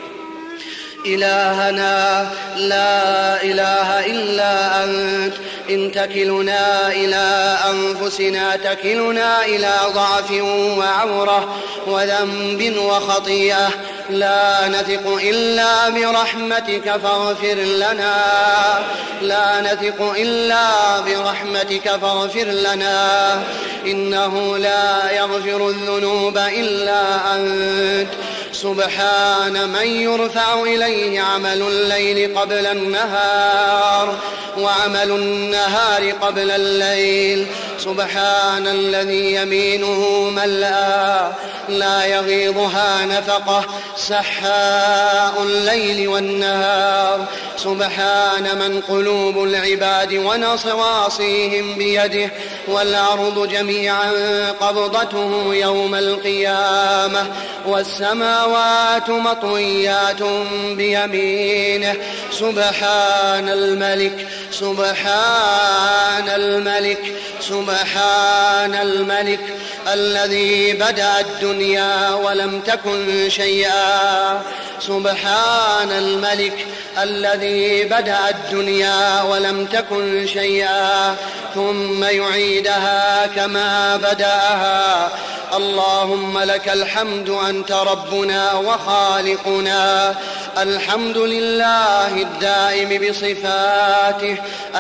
إلهنا لا إله إلا أنت. إن تكلنا إلى أنفسنا تكلنا إلى ضعف وعورة وذنب وخطيئة. لا نثق إلا برحمتك فاغفر لنا، لا نثق إلا برحمتك فاغفر لنا. إنه لا يغفر الذنوب إلا أنت. سبحان من يرفع إليه عمل الليل قبل النهار، وعمل النهار قبل الليل. سبحان الذي يمينه ملأى لا يغيضها نفقه، سحاء الليل والنهار. سبحان من قلوب العباد ونواصيهم بيده والأرض جميعا قبضته يوم القيامة والسماوات مطويات بيمينه. سبحان الملك سبحان الملك سبحان الملك الذي بدأ الدنيا ولم تكن شيئا. سبحان الملك الذي بدأ الدنيا ولم تكن شيئا ثم يعيدها كما بدأها. اللهم لك الحمد أنت ربنا وخالقنا. الحمد لله الدائم بصفاته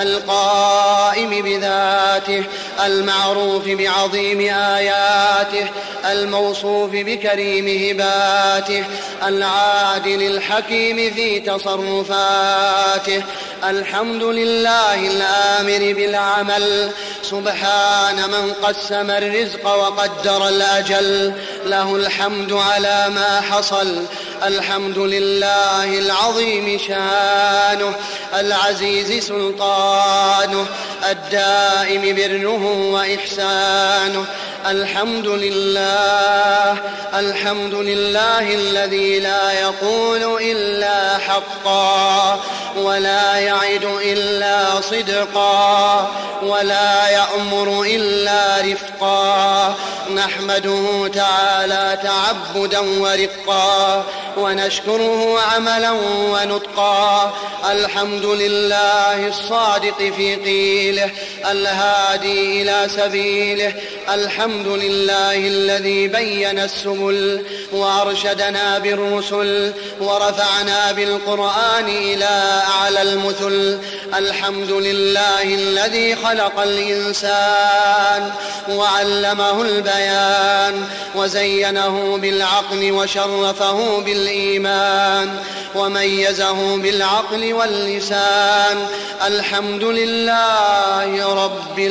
القائم بذاته المعروف بعظيم آياته الموصوف بكريم هباته العادل الحكيم في تصرفاته. الحمد لله الآمر بالعمل. سبحان من قسم الرزق وقدر الأجل. له الحمد على ما حصل. الحمد لله العظيم شانه العزيز سلطانه الدائم بره وإحسانه. الحمد لله الحمد لله الذي لا يقول إلا حقا ولا يعد إلا صدقا ولا يأمر إلا رفقا. نحمده تعالى تعبدا ورقا ونشكره عملا ونطقا. الحمد لله الصادق في قيله الهادي إلى سبيله. الحمد لله الذي بين السبل وأرشدنا بالرسل ورفعنا بالقرآن إلى أعلى المثل. الحمد لله الذي خلق الإنسان وعلمه البيان وزينه بالعقل وشرفه بالإيمان وميزه بالعقل واللسان. الحمد لله رب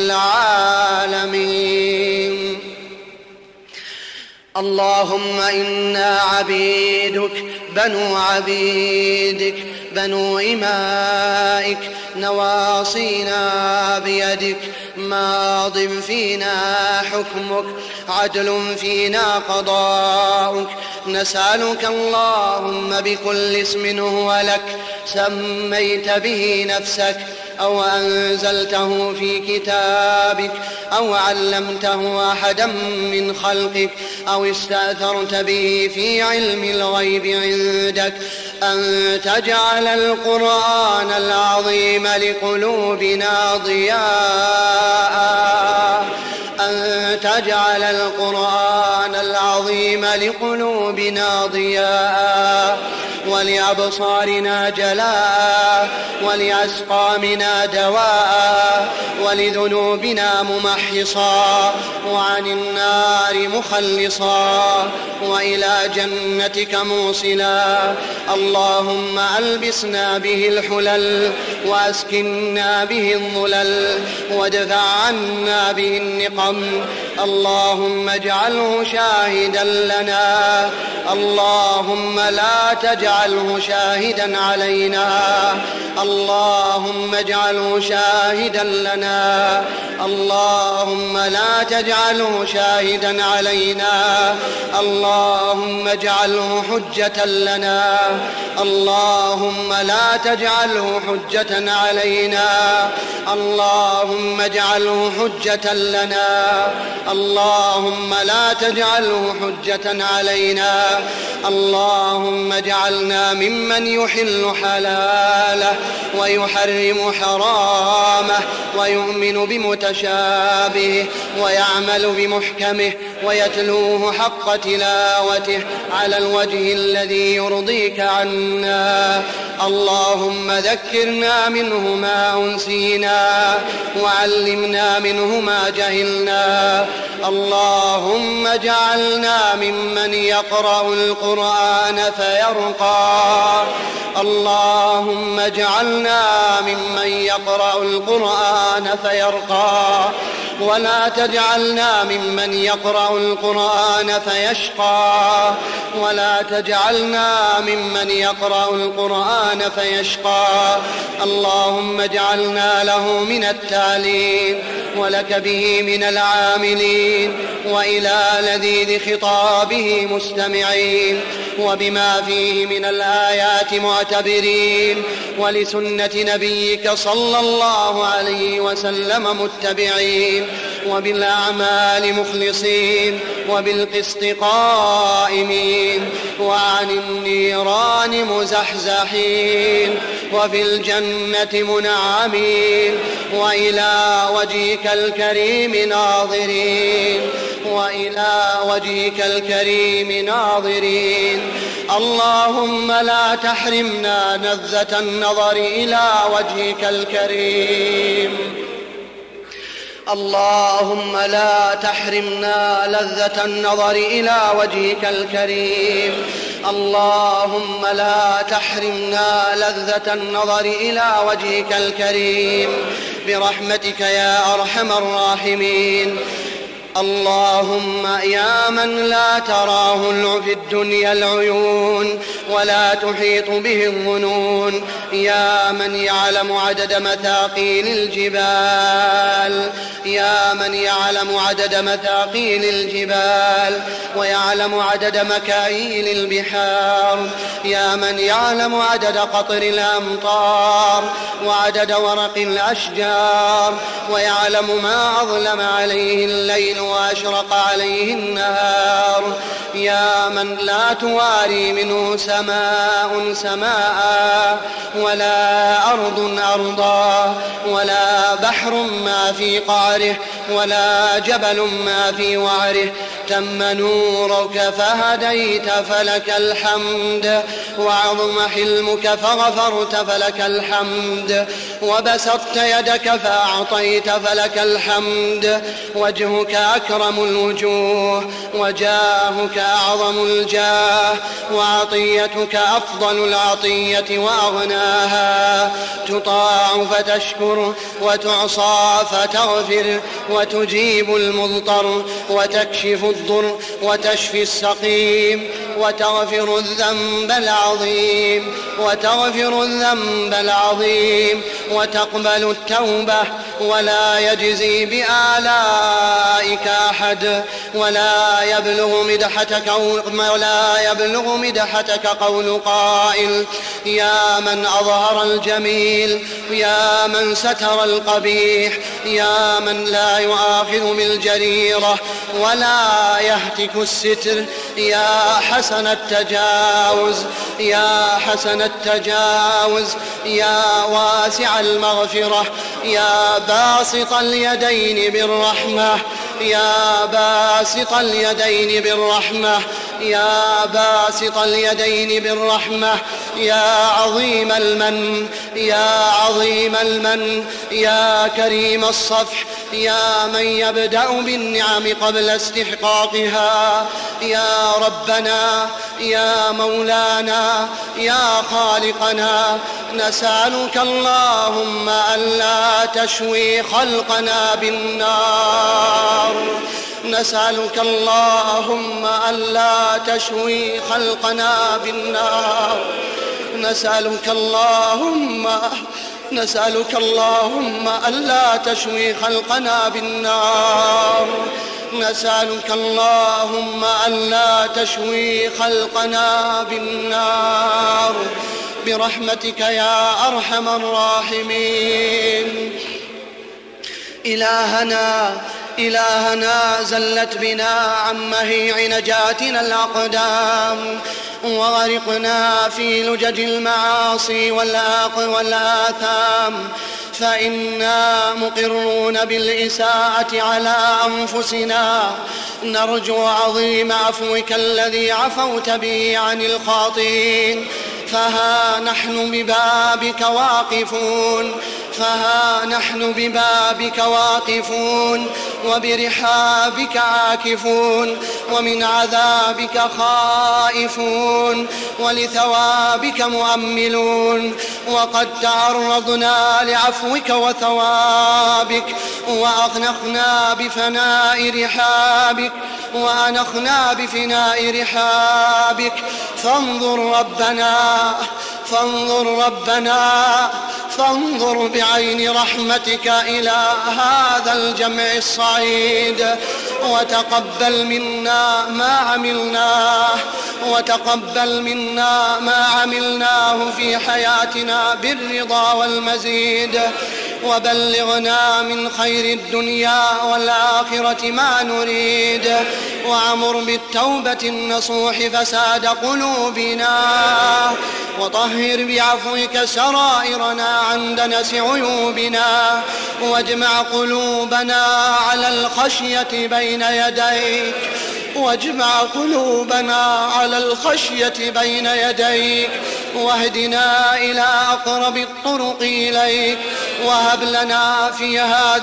العالمين. اللهم إنا عبيدك بنو عبيدك بنو إمائك نواصينا بيدك ماض فينا حكمك عدل فينا قضاؤك. نسألك اللهم بكل اسم هو لك سميت به نفسك أو أنزلته في كتابك أو علمته أحدا من خلقك أو استأثرت به في علم الغيب عندك أن تجعل القرآن العظيم لقلوبنا ضياء. أن تجعل القرآن العظيم لقلوبنا ضياء ولأبصارنا جلاء ولأسقامنا دواء ولذنوبنا ممحصا وعن النار مخلصا وإلى جنتك موصلا. اللهم ألبسنا به الحلل وأسكنا به الظلل وادفع عنا به النقم. اللهم اجعله شاهدا لنا. اللهم لا تجعله شاهدا علينا. اللهم اجعله شاهدا لنا. اللهم لا تجعله شاهدا علينا. اللهم اجعله حجة لنا. اللهم لا تجعله حجة علينا. اللهم اجعله حجة لنا. اللهم لا تجعله حجة علينا. اللهم اجعلنا ممن يحل حلاله ويحرم حرامه ويؤمن بمتشابهه ويعمل بمحكمه ويتلوه حق تلاوته على الوجه الذي يرضيك عنا. اللهم ذكرنا منه ما أنسينا وعلمنا منه ما جهلنا. اللهم اجعلنا ممن يقرأ القرآن فيرقى. اللهم اجعلنا ممن يقرأ القرآن فيرقى. ولا تجعلنا ممن يقرأ القرآن فيشقى ولا تجعلنا ممن يقرأ القرآن فيشقى. اللهم اجعلنا له من التالين ولك به من العاملين وإلى لذيذ خطابه مستمعين وبما فيه من الآيات معتبرين ولسنة نبيك صلى الله عليه وسلم متبعين وبالأعمال مخلصين وبالقسط قائمين وعن النيران مزحزحين وفي الجنة منعمين وإلى وجهك الكريم ناظرين وإلى وجهك الكريم ناظرين. اللهم لا تحرمنا لذة النظر إلى وجهك الكريم. اللهم لا تحرمنا لذة النظر إلى وجهك الكريم. اللهم لا تحرمنا لذة النظر إلى وجهك الكريم برحمتك يا أرحم الراحمين. اللهم يا من لا تراه في الدنيا العيون ولا تحيط به الظنون، يا من يعلم عدد مثاقيل الجبال، يا من يعلم عدد مثاقيل الجبال ويعلم عدد مكاييل البحار، يا من يعلم عدد قطر الأمطار وعدد ورق الأشجار، ويعلم ما أظلم عليه الليل وأشرق عليه النهار، يا من لا تواري منه سماء سماء ولا أرض أرضا ولا بحر ما في قعره ولا جبل ما في وعره. تم نورك فهديت فلك الحمد، وعظم حلمك فغفرت فلك الحمد، وبسطت يدك فأعطيت فلك الحمد. وجهك أكرم الوجوه وجاهك أعظم الجاه، وعطيتك أفضل العطية وأغناها. تطاع فتشكر وتعصى فتغفر، وتجيب المضطر وتكشف الضر وتشفي السقيم، وتغفر الذنب العظيم وتغفر الذنب العظيم، وتقبل التوبة ولا يجزي بآلائك أحد، ولا يبلغ مدحتك قول قائل. يا من أظهر الجميل، يا من ستر القبيح، يا من لا يؤاخذ بالجريرة ولا يهتك الستر، يا حسن التجاوز، يا حسن التجاوز، يا واسع المغفرة، يا باسط اليدين بالرحمة، يا باسط اليدين بالرحمة، يا باسط اليدين بالرحمة، يا عظيم المن، يا عظيم المن، يا كريم الصفح، يا من يبدأ بالنعم قبل استحقاقها. يا ربنا، يا مولانا، يا خالقنا، نسألك اللهم ألا تشوي خلقنا بالنار، نسألك اللهم ألا تشوي خلقنا بالنار، نسألك اللهم ألا تشوي خلقنا بالنار، نسألك اللهم ألا تشوي خلقنا بالنار برحمتك يا أرحم الراحمين. إلهنا زلت بنا عن مهيع نجاتنا الأقدام، وغرقنا في لجج المعاصي والآثام، فإنا مقرون بالإساءة على أنفسنا، نرجو عظيم عفوك الذي عفوت به عن الخاطئين. فها نحن ببابك واقفون، فها نحن ببابك واقفون، وبرحابك عاكفون ومن عذابك خائفون ولثوابك مؤملون وقد تعرضنا لعفوك وثوابك وأنخنا بفناء رحابك فانظر بعين رحمتك إلى هذا الجمع الصعيد وتقبل منا ما عملناه في حياتنا بالرضا والمزيد وبلغنا من خير الدنيا والآخرة ما نريد وعمر بالتوبة النصوح فساد قلوبنا وطهر بعفوك سرائرنا عن دنس عيوبنا واجمع قلوبنا على الخشية بين يديك واهدنا إلى أقرب الطرق إليك وهب لنا في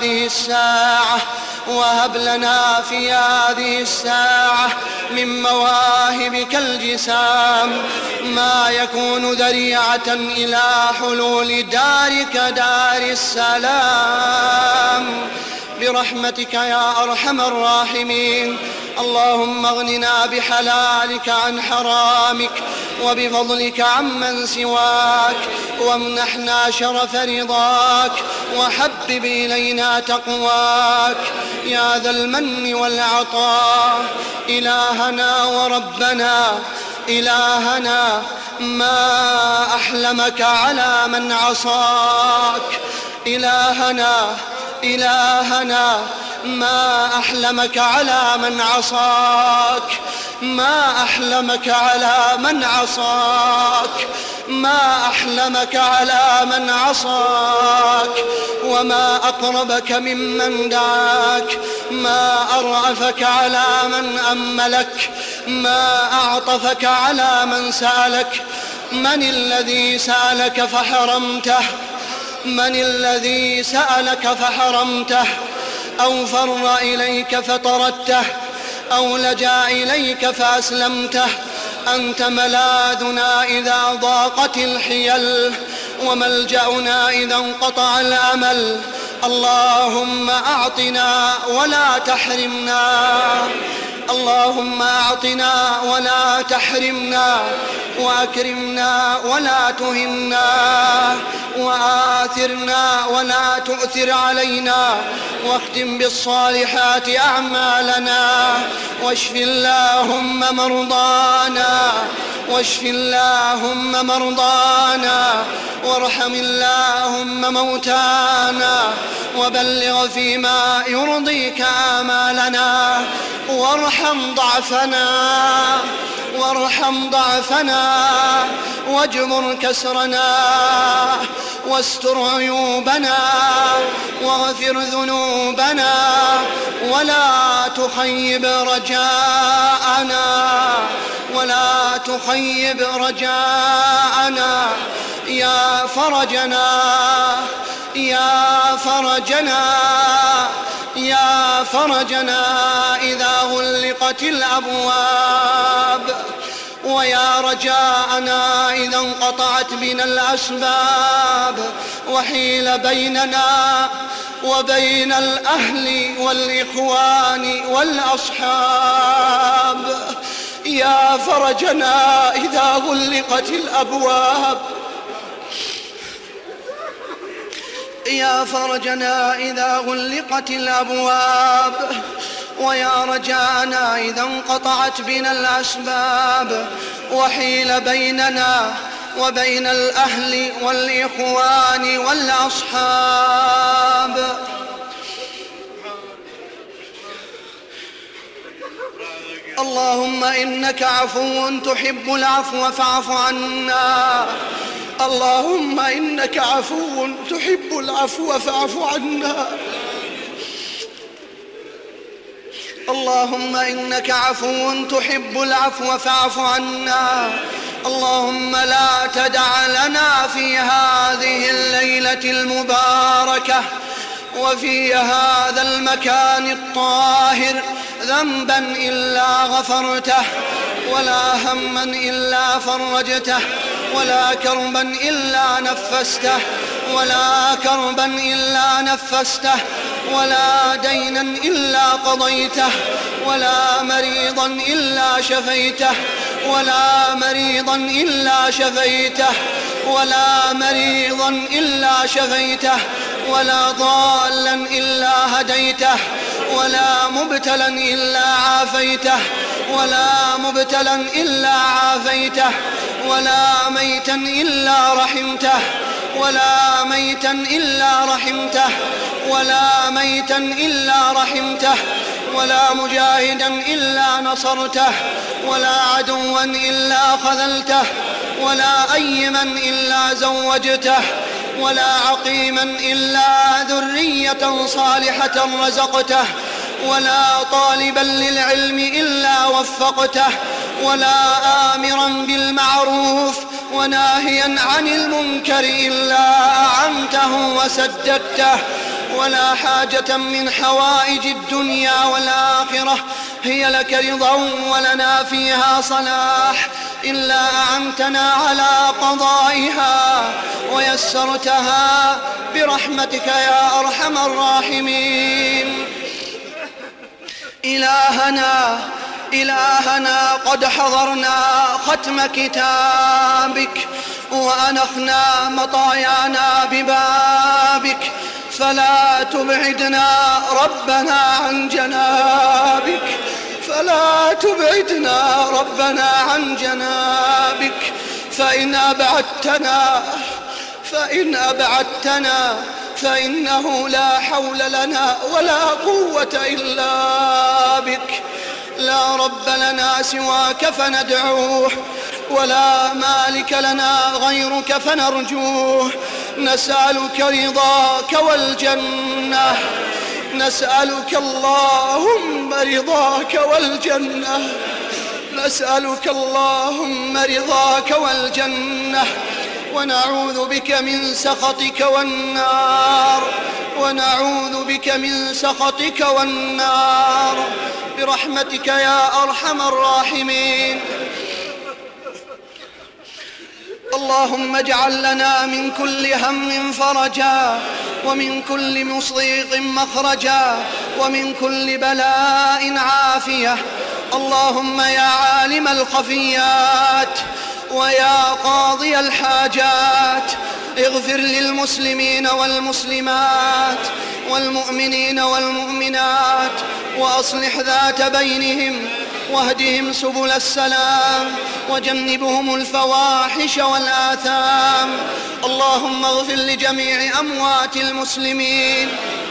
هذه الساعة من مواهبك الجسام ما يكون ذريعة إلى حلول دارك دار السلام برحمتك يا أرحم الراحمين. اللهم اغننا بحلالك عن حرامك وبفضلك عمن سواك وامنحنا شرف رضاك وحبب إلينا تقواك يا ذا المن والعطاء. إلهنا وربنا إلهنا ما أحلمك على من عصاك إلهنا ما أحلمك على من عصاك ما أحلمك على من عصاك وما أقربك ممن دعاك ما أرأفك على من أملك ما أعطفك على من سألك. من الذي سألك فحرمته أو فر إليك فطردته أو لجأ إليك فأسلمته. أنت ملاذنا إذا ضاقت الحيل وملجأنا إذا انقطع الأمل. اللهم أعطنا ولا تحرمنا وأكرمنا ولا تهنا وآثرنا ولا تؤثر علينا واختم بالصالحات أعمالنا واشف اللهم مرضانا وارحم اللهم موتانا وبلغ فيما يرضيك آمالنا وارحم ضعفنا واجبر كسرنا واستر عيوبنا واغفر ذنوبنا ولا تخيب رجاءنا يا فرجنا إذا غلقت الأبواب ويا رجاءنا إذا انقطعت بنا الأسباب وحيل بيننا وبين الأهل والإخوان والأصحاب. يا فرجنا إذا غلقت الأبواب ويا رجاءنا إذا انقطعت بنا الأسباب وحيل بيننا وبين الأهل والإخوان والأصحاب. اللهم إنك عفو تحب العفو فاعف عنا. اللهم إنك عفو تحب العفو فاعف عنا. اللهم إنك عفو تحب العفو فاعف عنا. اللهم لا تدع لنا في هذه الليلة المباركة وفي هذا المكان الطاهر ذنبا إلا غفرته، ولا هما إلا فرجته، ولا كربا إلا نفسته، ولا كربا إلا نفسته، ولا دينا إلا قضيته، ولا مريضا إلا شفيته، ولا مريضا إلا شفيته، ولا مريضا إلا شفيته، ولا ضالا إلا هديته، ولا مبتلا إلا عافيته، ولا مبتلا إلا عافيته، ولا ميتا إلا رحمته، ولا ميتا إلا رحمته، ولا ميتا إلا رحمته، ولا مجاهدا إلا نصرته، ولا عدوا إلا خذلته، ولا أيما إلا زوجته، ولا عقيما إلا ذرية صالحة رزقته، ولا طالبا للعلم إلا وفقته، ولا آمرا بالمعروف وناهيا عن المنكر إلا أعنته وسددته، ولا حاجة من حوائج الدنيا والآخرة هي لك رضا ولنا فيها صلاح إلا أعنتنا على قضائها ويسرتها برحمتك يا أرحم الراحمين. إلهنا قد حضرنا ختم كتابك وأنخنا مطايانا ببابك، فلا تبعدنا ربنا عن جنابك، فلا تبعدنا ربنا عن جنابك، فإن أبعدتنا فإنه لا حول لنا ولا قوة إلا بك. لا رب لنا سواك فندعوه، ولا مالك لنا غيرك فنرجوه. نسألك رضاك والجنة، نسألك اللهم رضاك والجنة، نسألك اللهم رضاك والجنة، ونعوذ بك من سخطك والنار، ونعوذ بك من سخطك والنار برحمتك يا أرحم الراحمين. اللهم اجعل لنا من كل هم فرجا، ومن كل مضيق مخرجا، ومن كل بلاء عافية. اللهم يا عالم الخفيات ويا قاضي الحاجات، اغفر للمسلمين والمسلمات والمؤمنين والمؤمنات، وأصلح ذات بينهم، واهدهم سبل السلام، وجنبهم الفواحش والآثام. اللهم اغفر لجميع أموات المسلمين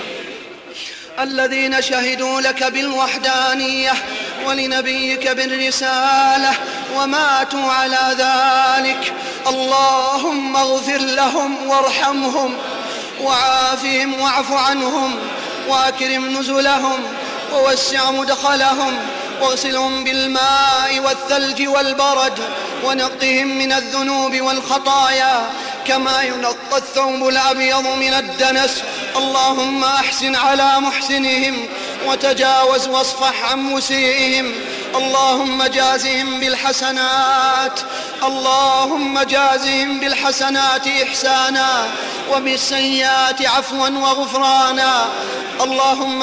الذين شهدوا لك بالوحدانية ولنبيك بالرسالة وماتوا على ذلك. اللهم اغفر لهم وارحمهم وعافهم واعف عنهم وأكرم نزلهم ووسع مدخلهم، واغسلهم بالماء والثلج والبرد، ونقهم من الذنوب والخطايا كما ينقى الثوب الأبيض من الدنس. اللهم أحسن على محسنهم وتجاوز واصفح عن مسيئهم. اللهم جازهم بالحسنات، اللهم جازهم بالحسنات إحسانا، وبالسيئات عفوا وغفرانا. اللهم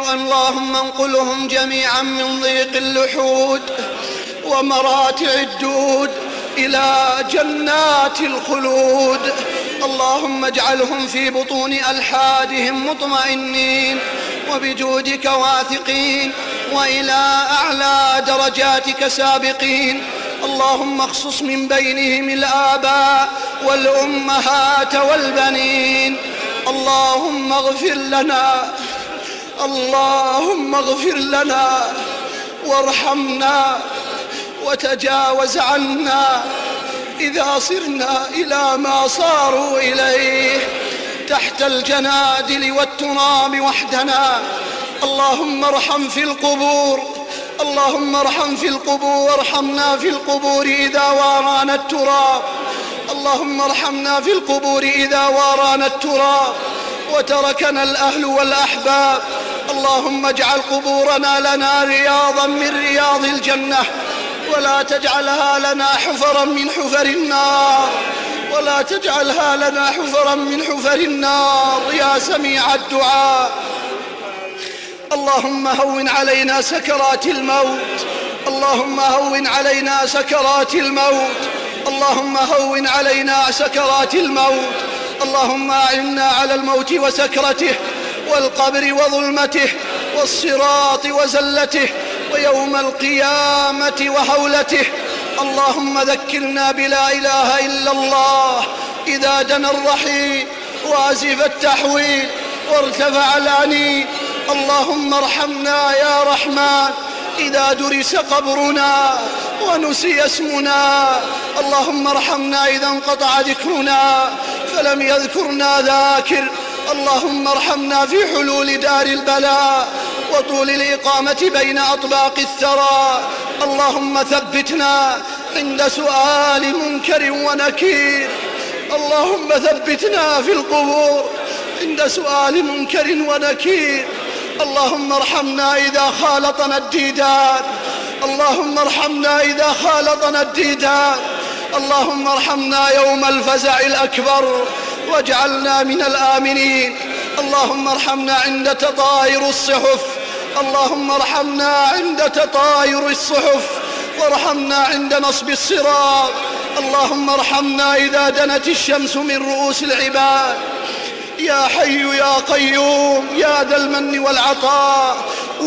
انقلهم جميعا من ضيق اللحود ومراتع الدود إلى جنات الخلود. اللهم اجعلهم في بطون ألحادهم مطمئنين وبجودك واثقين، وإلى أعلى درجاتك سابقين. اللهم اخصص من بينهم الآباء والأمهات والبنين. اللهم اغفر لنا، اللهم اغفر لنا وارحمنا وتجاوز عنا إذا صرنا إلى ما صاروا إليه تحت الجنادل والتراب وحدنا. اللهم ارحم في القبور، اللهم ارحم في القبور، وارحمنا في القبور إذا وارانا التراب. اللهم ارحمنا في القبور إذا وارانا التراب. وتركنا الأهل والأحباب. اللهم اجعل قبورنا لنا رياضا من رياض الجنة، ولا تجعلها لنا حفرا من حفر النار، ولا تجعلها لنا حفرا من حفر النار يا سميع الدعاء. اللهم هون علينا سكرات الموت، اللهم هون علينا سكرات الموت، اللهم هون علينا سكرات الموت. اللهم أعنا على الموت وسكرته، والقبر وظلمته، والصراط وزلته، ويوم القيامة وهولته. اللهم ذكرنا بلا إله إلا الله إذا دنا الرحيل وازف التحويل وارتفع الأنين. اللهم ارحمنا يا رحمن إذا درس قبرنا ونسي اسمنا. اللهم ارحمنا إذا انقطع ذكرنا فلم يذكرنا ذاكر. اللهم ارحمنا في حلول دار البلاء وطول الإقامة بين أطباق الثرى. اللهم ثبتنا عند سؤال منكر ونكير. اللهم ثبتنا في القبور عند سؤال منكر ونكير. اللهم ارحمنا إذا خالطنا الديدان، اللهم ارحمنا إذا خالطنا الديدان. اللهم ارحمنا يوم الفزع الأكبر واجعلنا من الآمنين. اللهم ارحمنا عند تطاير الصحف، اللهم ارحمنا عند تطاير الصحف، وارحمنا عند نصب الصراط. اللهم ارحمنا إذا دنت الشمس من رؤوس العباد. يا حي يا قيوم يا ذا المن والعطاء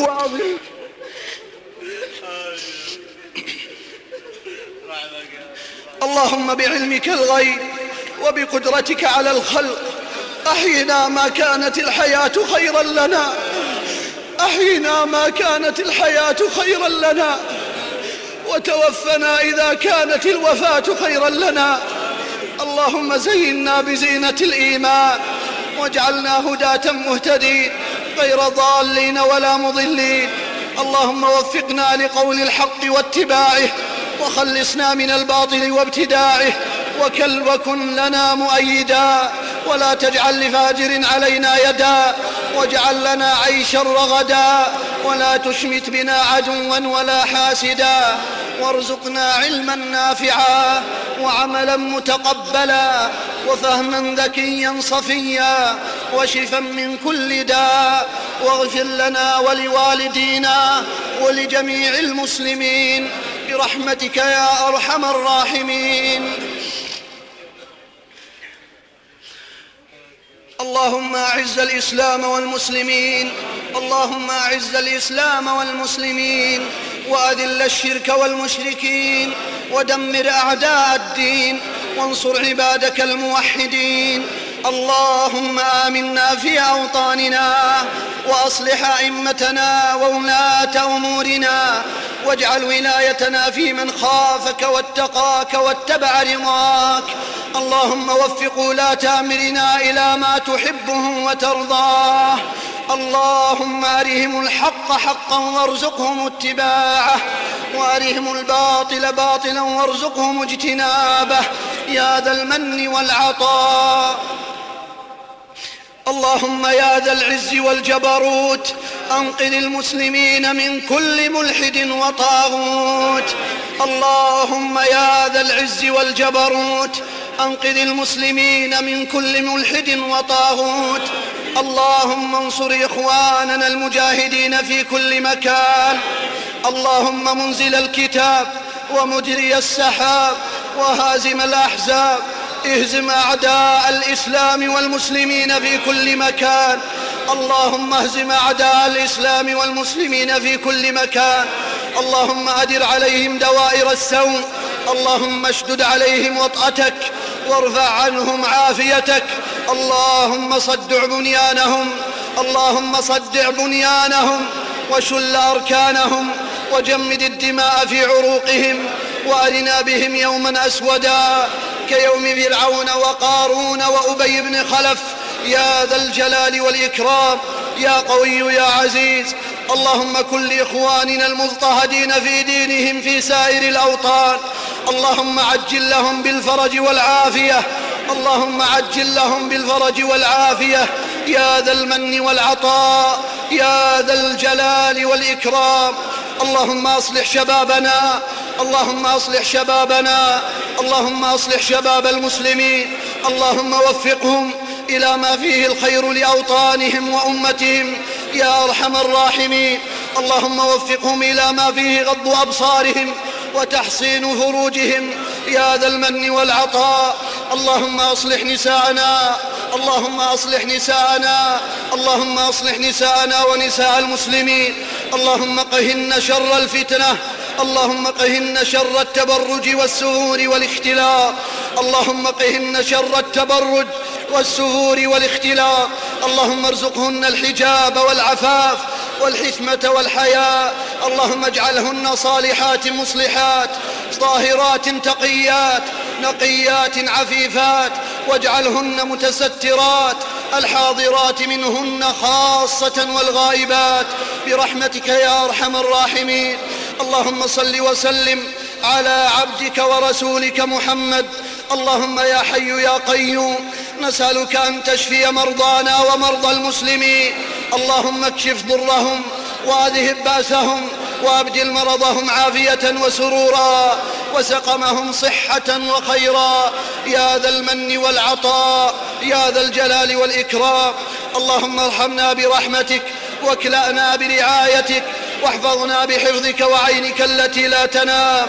اللهم بعلمك الغيب وبقدرتك على الخلق أحينا ما كانت الحياة خيرا لنا، أحينا ما كانت الحياة خيرا لنا، وتوفنا إذا كانت الوفاة خيرا لنا. اللهم زينا بزينة الإيمان واجعلنا هداة مهتدين غير ضالين ولا مضلين. اللهم وفقنا لقول الحق واتباعه، وخلصنا من الباطل وابتداعه، وكن لنا مؤيدا، ولا تجعل لفاجر علينا يدا، واجعل لنا عيشا رغدا، ولا تشمت بنا عدوا ولا حاسدا، وارزقنا علما نافعا وعملا متقبلا وفهما ذكيا صفيا وشفا من كل داء، واغفر لنا ولوالدينا ولجميع المسلمين برحمتك يا أرحم الراحمين. اللهم أعز الإسلام والمسلمين، اللهم أعز الإسلام والمسلمين، وأذل الشرك والمشركين، ودمر أعداء الدين، وانصر عبادك الموحدين. اللهم آمنا في أوطاننا، وأصلح أئمتنا وولاة أمورنا، واجعل ولايتنا في من خافك واتقاك واتبع رضاك. اللهم وفق ولاة أمرنا إلى ما تحبه وترضاه. اللهم أرهم الحق حقا وارزقهم اتباعه، وأرهم الباطل باطلا وارزقهم اجتنابه يا ذا المن والعطاء. اللهم يا ذا العز والجبروت أنقذ المسلمين من كل ملحد وطاغوت. اللهم يا ذا العز والجبروت أنقذ المسلمين من كل ملحد وطاغوت. اللهم انصر إخواننا المجاهدين في كل مكان. اللهم منزل الكتاب ومجري السحاب وهازم الأحزاب، اهزم أعداء الإسلام والمسلمين في كل مكان. اللهم اهزم أعداء الإسلام والمسلمين في كل مكان. اللهم أدر عليهم دوائر السوء. اللهم اشدد عليهم وطأتك وارفع عنهم عافيتك. اللهم صدع بنيانهم، اللهم صدع بنيانهم وشل أركانهم، وجمد الدماء في عروقهم، وأرنا بهم يوما أسودا كيوم فرعون وقارون وأبي بن خلف يا ذا الجلال والإكرام يا قوي يا عزيز. اللهم كن لإخواننا المضطهدين في دينهم في سائر الأوطان. اللهم عجل لهم بالفرج والعافية، اللهم عجل لهم بالفرج والعافية يا ذا المن والعطاء يا ذا الجلال والإكرام. اللهم أصلح شبابنا، اللهم أصلح شبابنا، اللهم أصلح شباب المسلمين، اللهم وفقهم إلى ما فيه الخير لأوطانهم وأمتهم يا أرحم الراحمين. اللهم وفقهم إلى ما فيه غض أبصارهم وتحصين فروجهم يا ذا المن والعطاء. اللهم أصلح نساءنا، اللهم أصلح نساءنا، اللهم أصلح نساءنا ونساء المسلمين. اللهم قهن شر الفتنة، اللهم قهن شر التبرج والسفور والاختلاط، اللهم قهن شر التبرج والسفور والاختلاط. اللهم ارزقهن الحجاب والعفاف والحكمة والحياء. اللهم اجعلهن صالحات مصلحات طاهرات تقيات نقيات عفيفات، واجعلهن متسترات الحاضرات منهن خاصة والغائبات برحمتك يا أرحم الراحمين. اللهم صل وسلم على عبدك ورسولك محمد. اللهم يا حي يا قيوم نسألك أن تشفي مرضانا ومرضى المسلمين. اللهم اكشف ضرهم وأذهب بأسهم وأبدل مرضهم عافية وسرورا وسقمهم صحة وخيرا يا ذا المن والعطاء يا ذا الجلال والإكرام. اللهم ارحمنا برحمتك واكلأنا برعايتك واحفظنا بحفظك وعينك التي لا تنام.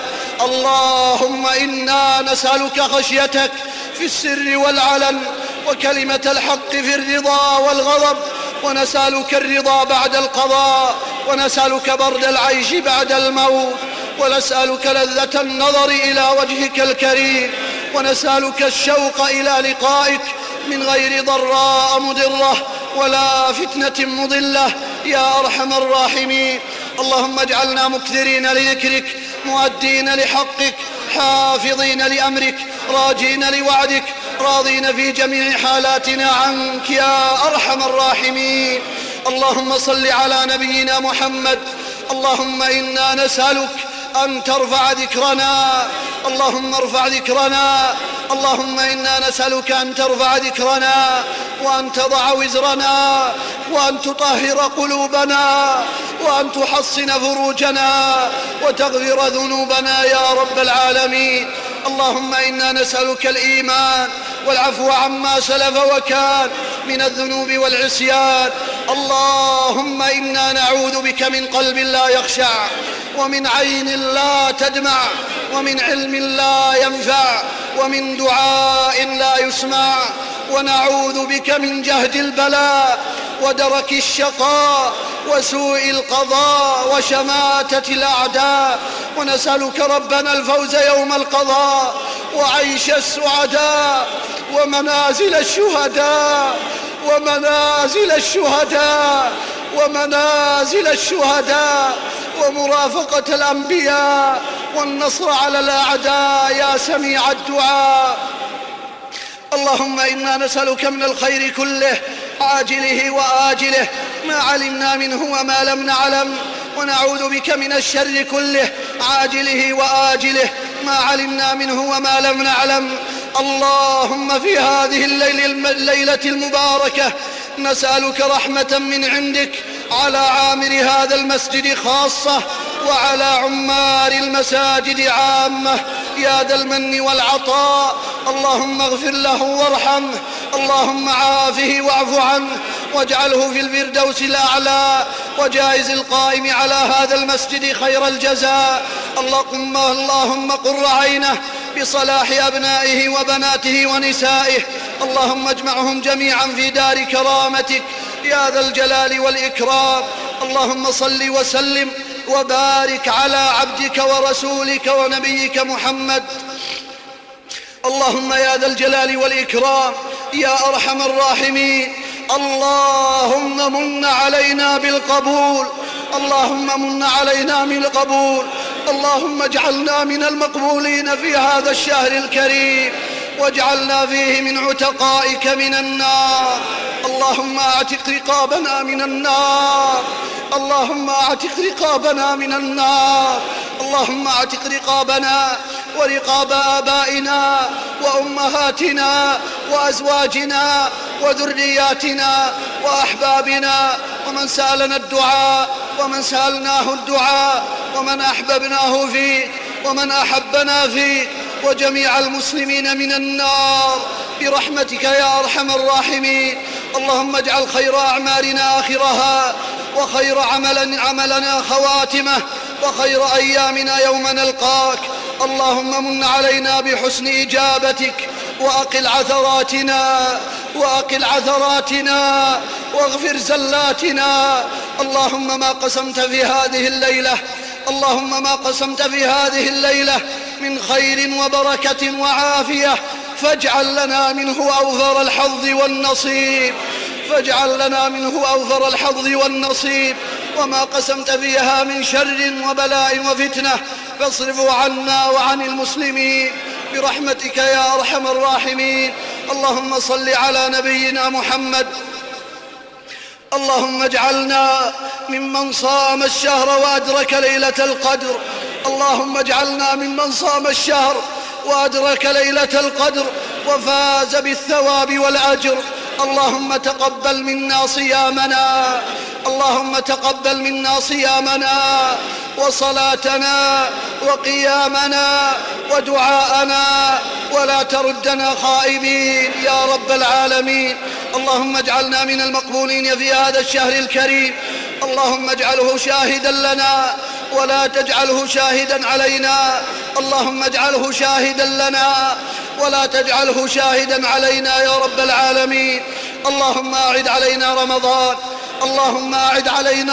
اللهم إنا نسألك خشيتك في السر والعلن وكلمة الحق في الرضا والغضب، ونسألك الرضا بعد القضاء، ونسألك برد العيش بعد الموت، ونسألك لذة النظر إلى وجهك الكريم، ونسألك الشوق إلى لقائك من غير ضراء مضرة ولا فتنة مضلة يا أرحم الراحمين. اللهم اجعلنا مكثرين لذكرك مؤدين لحقك حافظين لأمرك راجين لوعدك راضين في جميع حالاتنا عنك يا أرحم الراحمين. اللهم صل على نبينا محمد. اللهم إنا نسألك أن ترفع ذكرنا، اللهم ارفع ذكرنا. اللهم إنا نسألك أن ترفع ذكرنا وأن تضع وزرنا وأن تطهر قلوبنا وأن تحصن فروجنا وتغفر ذنوبنا يا رب العالمين. اللهم إنا نسألك الإيمان والعفو عما سلف وكان من الذنوب والعصيان. اللهم إنا نعوذ بك من قلب لا يخشع، ومن عين لا تدمع، ومن علم لا ينفع، ومن دعاء لا يسمع، ونعوذ بك من جهد البلاء ودرك الشقاء وسوء القضاء وشماتة الأعداء، ونسألك ربنا الفوز يوم القضاء وعيش السعداء ومنازل الشهداء ومنازل الشهداء ومنازل الشهداء ومرافقة الأنبياء والنصر على الأعداء يا سميع الدعاء. اللهم إنا نسألك من الخير كله عاجله وآجله ما علمنا منه وما لم نعلم، ونعوذ بك من الشر كله عاجله وآجله ما علمنا منه وما لم نعلم. اللهم في هذه الليلة المباركة نسألك رحمة من عندك على عامر هذا المسجد خاصة وعلى عمار المساجد عامة يا ذا المن والعطاء. اللهم اغفر له وارحمه، اللهم عافه واعف عنه واجعله في الفردوس الأعلى، وجائز القائم على هذا المسجد خير الجزاء. اللهم قر عينه بصلاح أبنائه وبناته ونسائه، اللهم اجمعهم جميعا في دار كرامتك يا ذا الجلال والإكرام. اللهم صل وسلم وبارك على عبدك ورسولك ونبيك محمد. اللهم يا ذا الجلال والإكرام يا أرحم الراحمين، اللهم من علينا بالقبول، اللهم من علينا من القبول، اللهم اجعلنا من المقبولين في هذا الشهر الكريم، واجعلنا فيه من عتقائك من النار. اللهم اعتق رقابنا من النار، اللهم اعتق رقابنا من النار، اللهم اعتق رقابنا ورقاب آبائنا وأمهاتنا وأزواجنا وذرياتنا وأحبابنا، ومن سألنا الدعاء ومن سألناه الدعاء، ومن أحببناه فيك ومن أحبنا فيك، وجميع المسلمين من النار برحمتك يا أرحم الراحمين. اللهم اجعل خير أعمالنا آخرها، وخير عملنا خواتمه، وخير أيامنا يوم نلقاك. اللهم من علينا بحسن إجابتك، وأقل عثراتنا واغفر زلاتنا. اللهم ما قسمت في هذه الليلة من خير وبركة وعافية فاجعل لنا منه أوفر الحظ والنصيب، وما قسمت فيها من شر وبلاء وفتنة فاصرفه عنا وعن المسلمين برحمتك يا أرحم الراحمين. اللهم صل على نبينا محمد. اللهم اجعلنا ممن صام الشهر وأدرك ليلة القدر. اللهم اجعلنا ممن صام الشهر وأدرك ليلة القدر وفاز بالثواب والأجر. اللهم تقبل منا صيامنا وصلاتنا وقيامنا ودعاءنا، ولا تردنا خائبين يا رب العالمين. اللهم اجعلنا من المقبولين في هذا الشهر الكريم. اللهم اجعله شاهدا لنا ولا تجعله شاهدا علينا. اللهم اجعله شاهدا لنا ولا تجعله شاهدا علينا يا رب العالمين. اللهم أعد علينا رمضان. اللهم أعد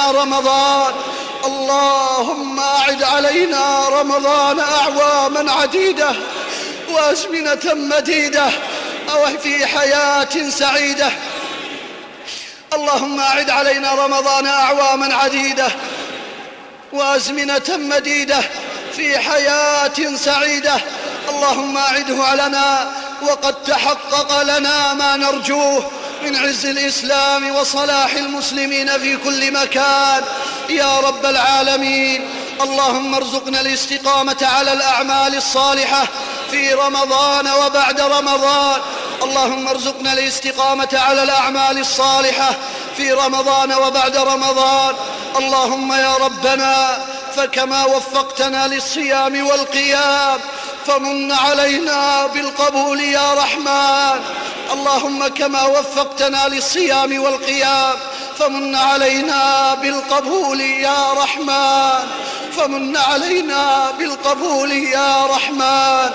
علينا رمضان أعواما عديدة وأزمنة مديدة وفي حياة سعيدة. اللهم أعد علينا رمضان أعواما عديدة وأزمنة مديدة في حياة سعيدة. اللهم أعده لنا وقد تحقق لنا ما نرجوه من عز الإسلام وصلاح المسلمين في كل مكان يا رب العالمين. اللهم ارزقنا الاستقامة على الأعمال الصالحة في رمضان وبعد رمضان. اللهم ارزقنا الاستقامة على الأعمال الصالحة في رمضان وبعد رمضان. اللهم يا ربنا فكما وفقتنا للصيام والقيام فمن علينا بالقبول يا رحمن. اللهم كما وفقتنا للصيام والقيام فمن علينا بالقبول يا رحمن، فمن علينا بالقبول يا رحمن.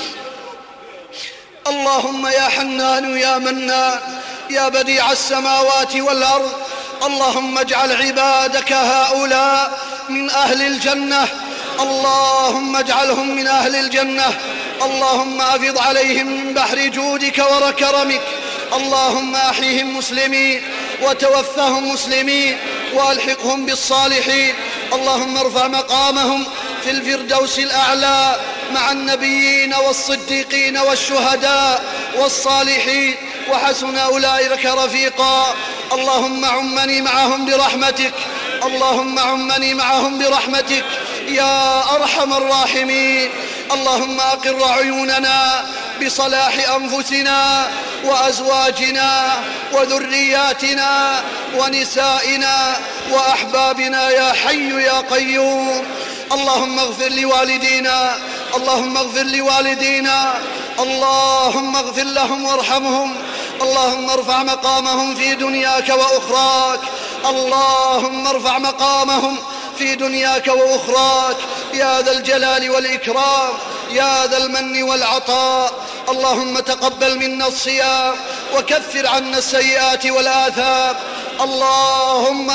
اللهم يا حنان يا منان يا بديع السماوات والأرض، اللهم اجعل عبادك هؤلاء من أهل الجنة. اللهم اجعلهم من أهل الجنة. اللهم أفض عليهم من بحر جودك وكرمك. اللهم أحيهم مسلمين وتوفهم مسلمين وألحقهم بالصالحين. اللهم ارفع مقامهم في الفردوس الأعلى مع النبيين والصديقين والشهداء والصالحين وحسن أولئك رفيقا. اللهم عمني معهم برحمتك. اللهم عمني معهم برحمتك يا أرحم الراحمين. اللهم أقر عيوننا بصلاح أنفسنا وأزواجنا وذرياتنا ونسائنا وأحبابنا يا حي يا قيوم. اللهم اغفر لوالدينا، اللهم اغفر لوالدينا، اللهم اغفر لهم وارحمهم. اللهم ارفع مقامهم في دنياك وأخراك. اللهم ارفع مقامهم في دنياك وأخراك يا ذا الجلال والإكرام يا ذا المن والعطاء. اللهم تقبل منا الصيام وكفر عنا السيئات والآثام. اللهم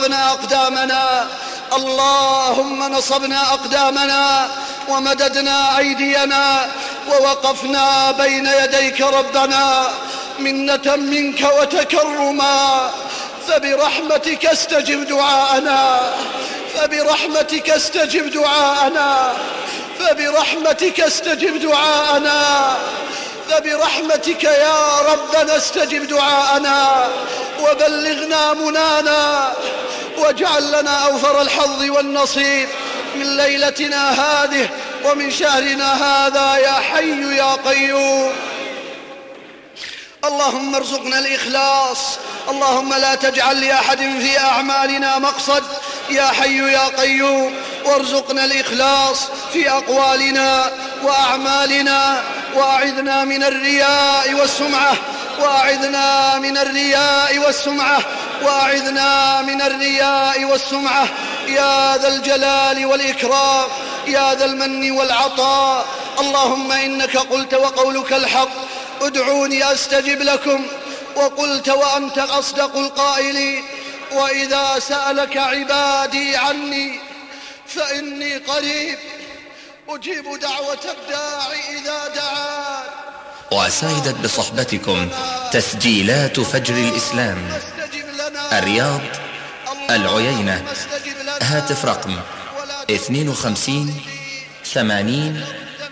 نصبنا أقدامنا ومددنا أيدينا ووقفنا بين يديك ربنا منة منك وتكرما، فبرحمتك استجب دعاءنا، فبرحمتك استجب دعاءنا، فبرحمتك استجب دعاءنا، فبرحمتك يا ربنا استجب دعاءنا وبلغنا منانا، واجعل لنا أوفر الحظ والنصيب من ليلتنا هذه ومن شهرنا هذا يا حي يا قيوم. اللهم ارزقنا الإخلاص. اللهم لا تجعل لأحد في أعمالنا مقصد يا حي يا قيوم، وارزقنا الإخلاص في أقوالنا وأعمالنا، وأعذنا من الرياء والسمعة، وأعذنا من الرياء والسمعة، وأعذنا من الرياء والسمعة يا ذا الجلال والإكرام، يا ذا المن والعطاء. اللهم إنك قلت وقولك الحق، ادعوني أستجب لكم، وقلت وأنت أصدق القائلين، وإذا سألك عبادي عني فإني قريب أجيب دعوة الداعي إذا دعان. وسعدت بصحبتكم تسجيلات فجر الإسلام، الرياض، العيينة. هاتف رقم 52 80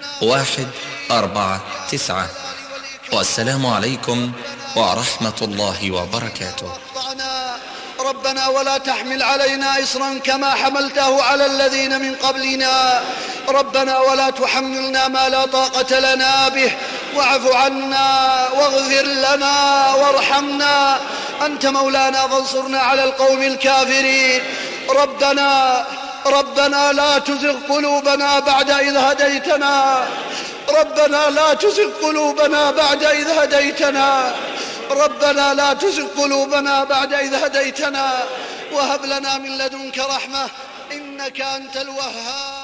149. والسلام عليكم ورحمة الله وبركاته. ربنا ولا تحمل علينا إصرا كما حملته على الذين من قبلنا، ربنا ولا تحملنا ما لا طاقة لنا به، واعف عنا واغفر لنا وارحمنا، أنت مولانا فانصرنا على القوم الكافرين. ربنا لا تزغ قلوبنا بعد إذ هديتنا، ربنا لا تزغ قلوبنا بعد إذ هديتنا، ربنا لا تزغ قلوبنا بعد إذ هديتنا، وهب لنا من لدنك رحمة إنك أنت الوهاب.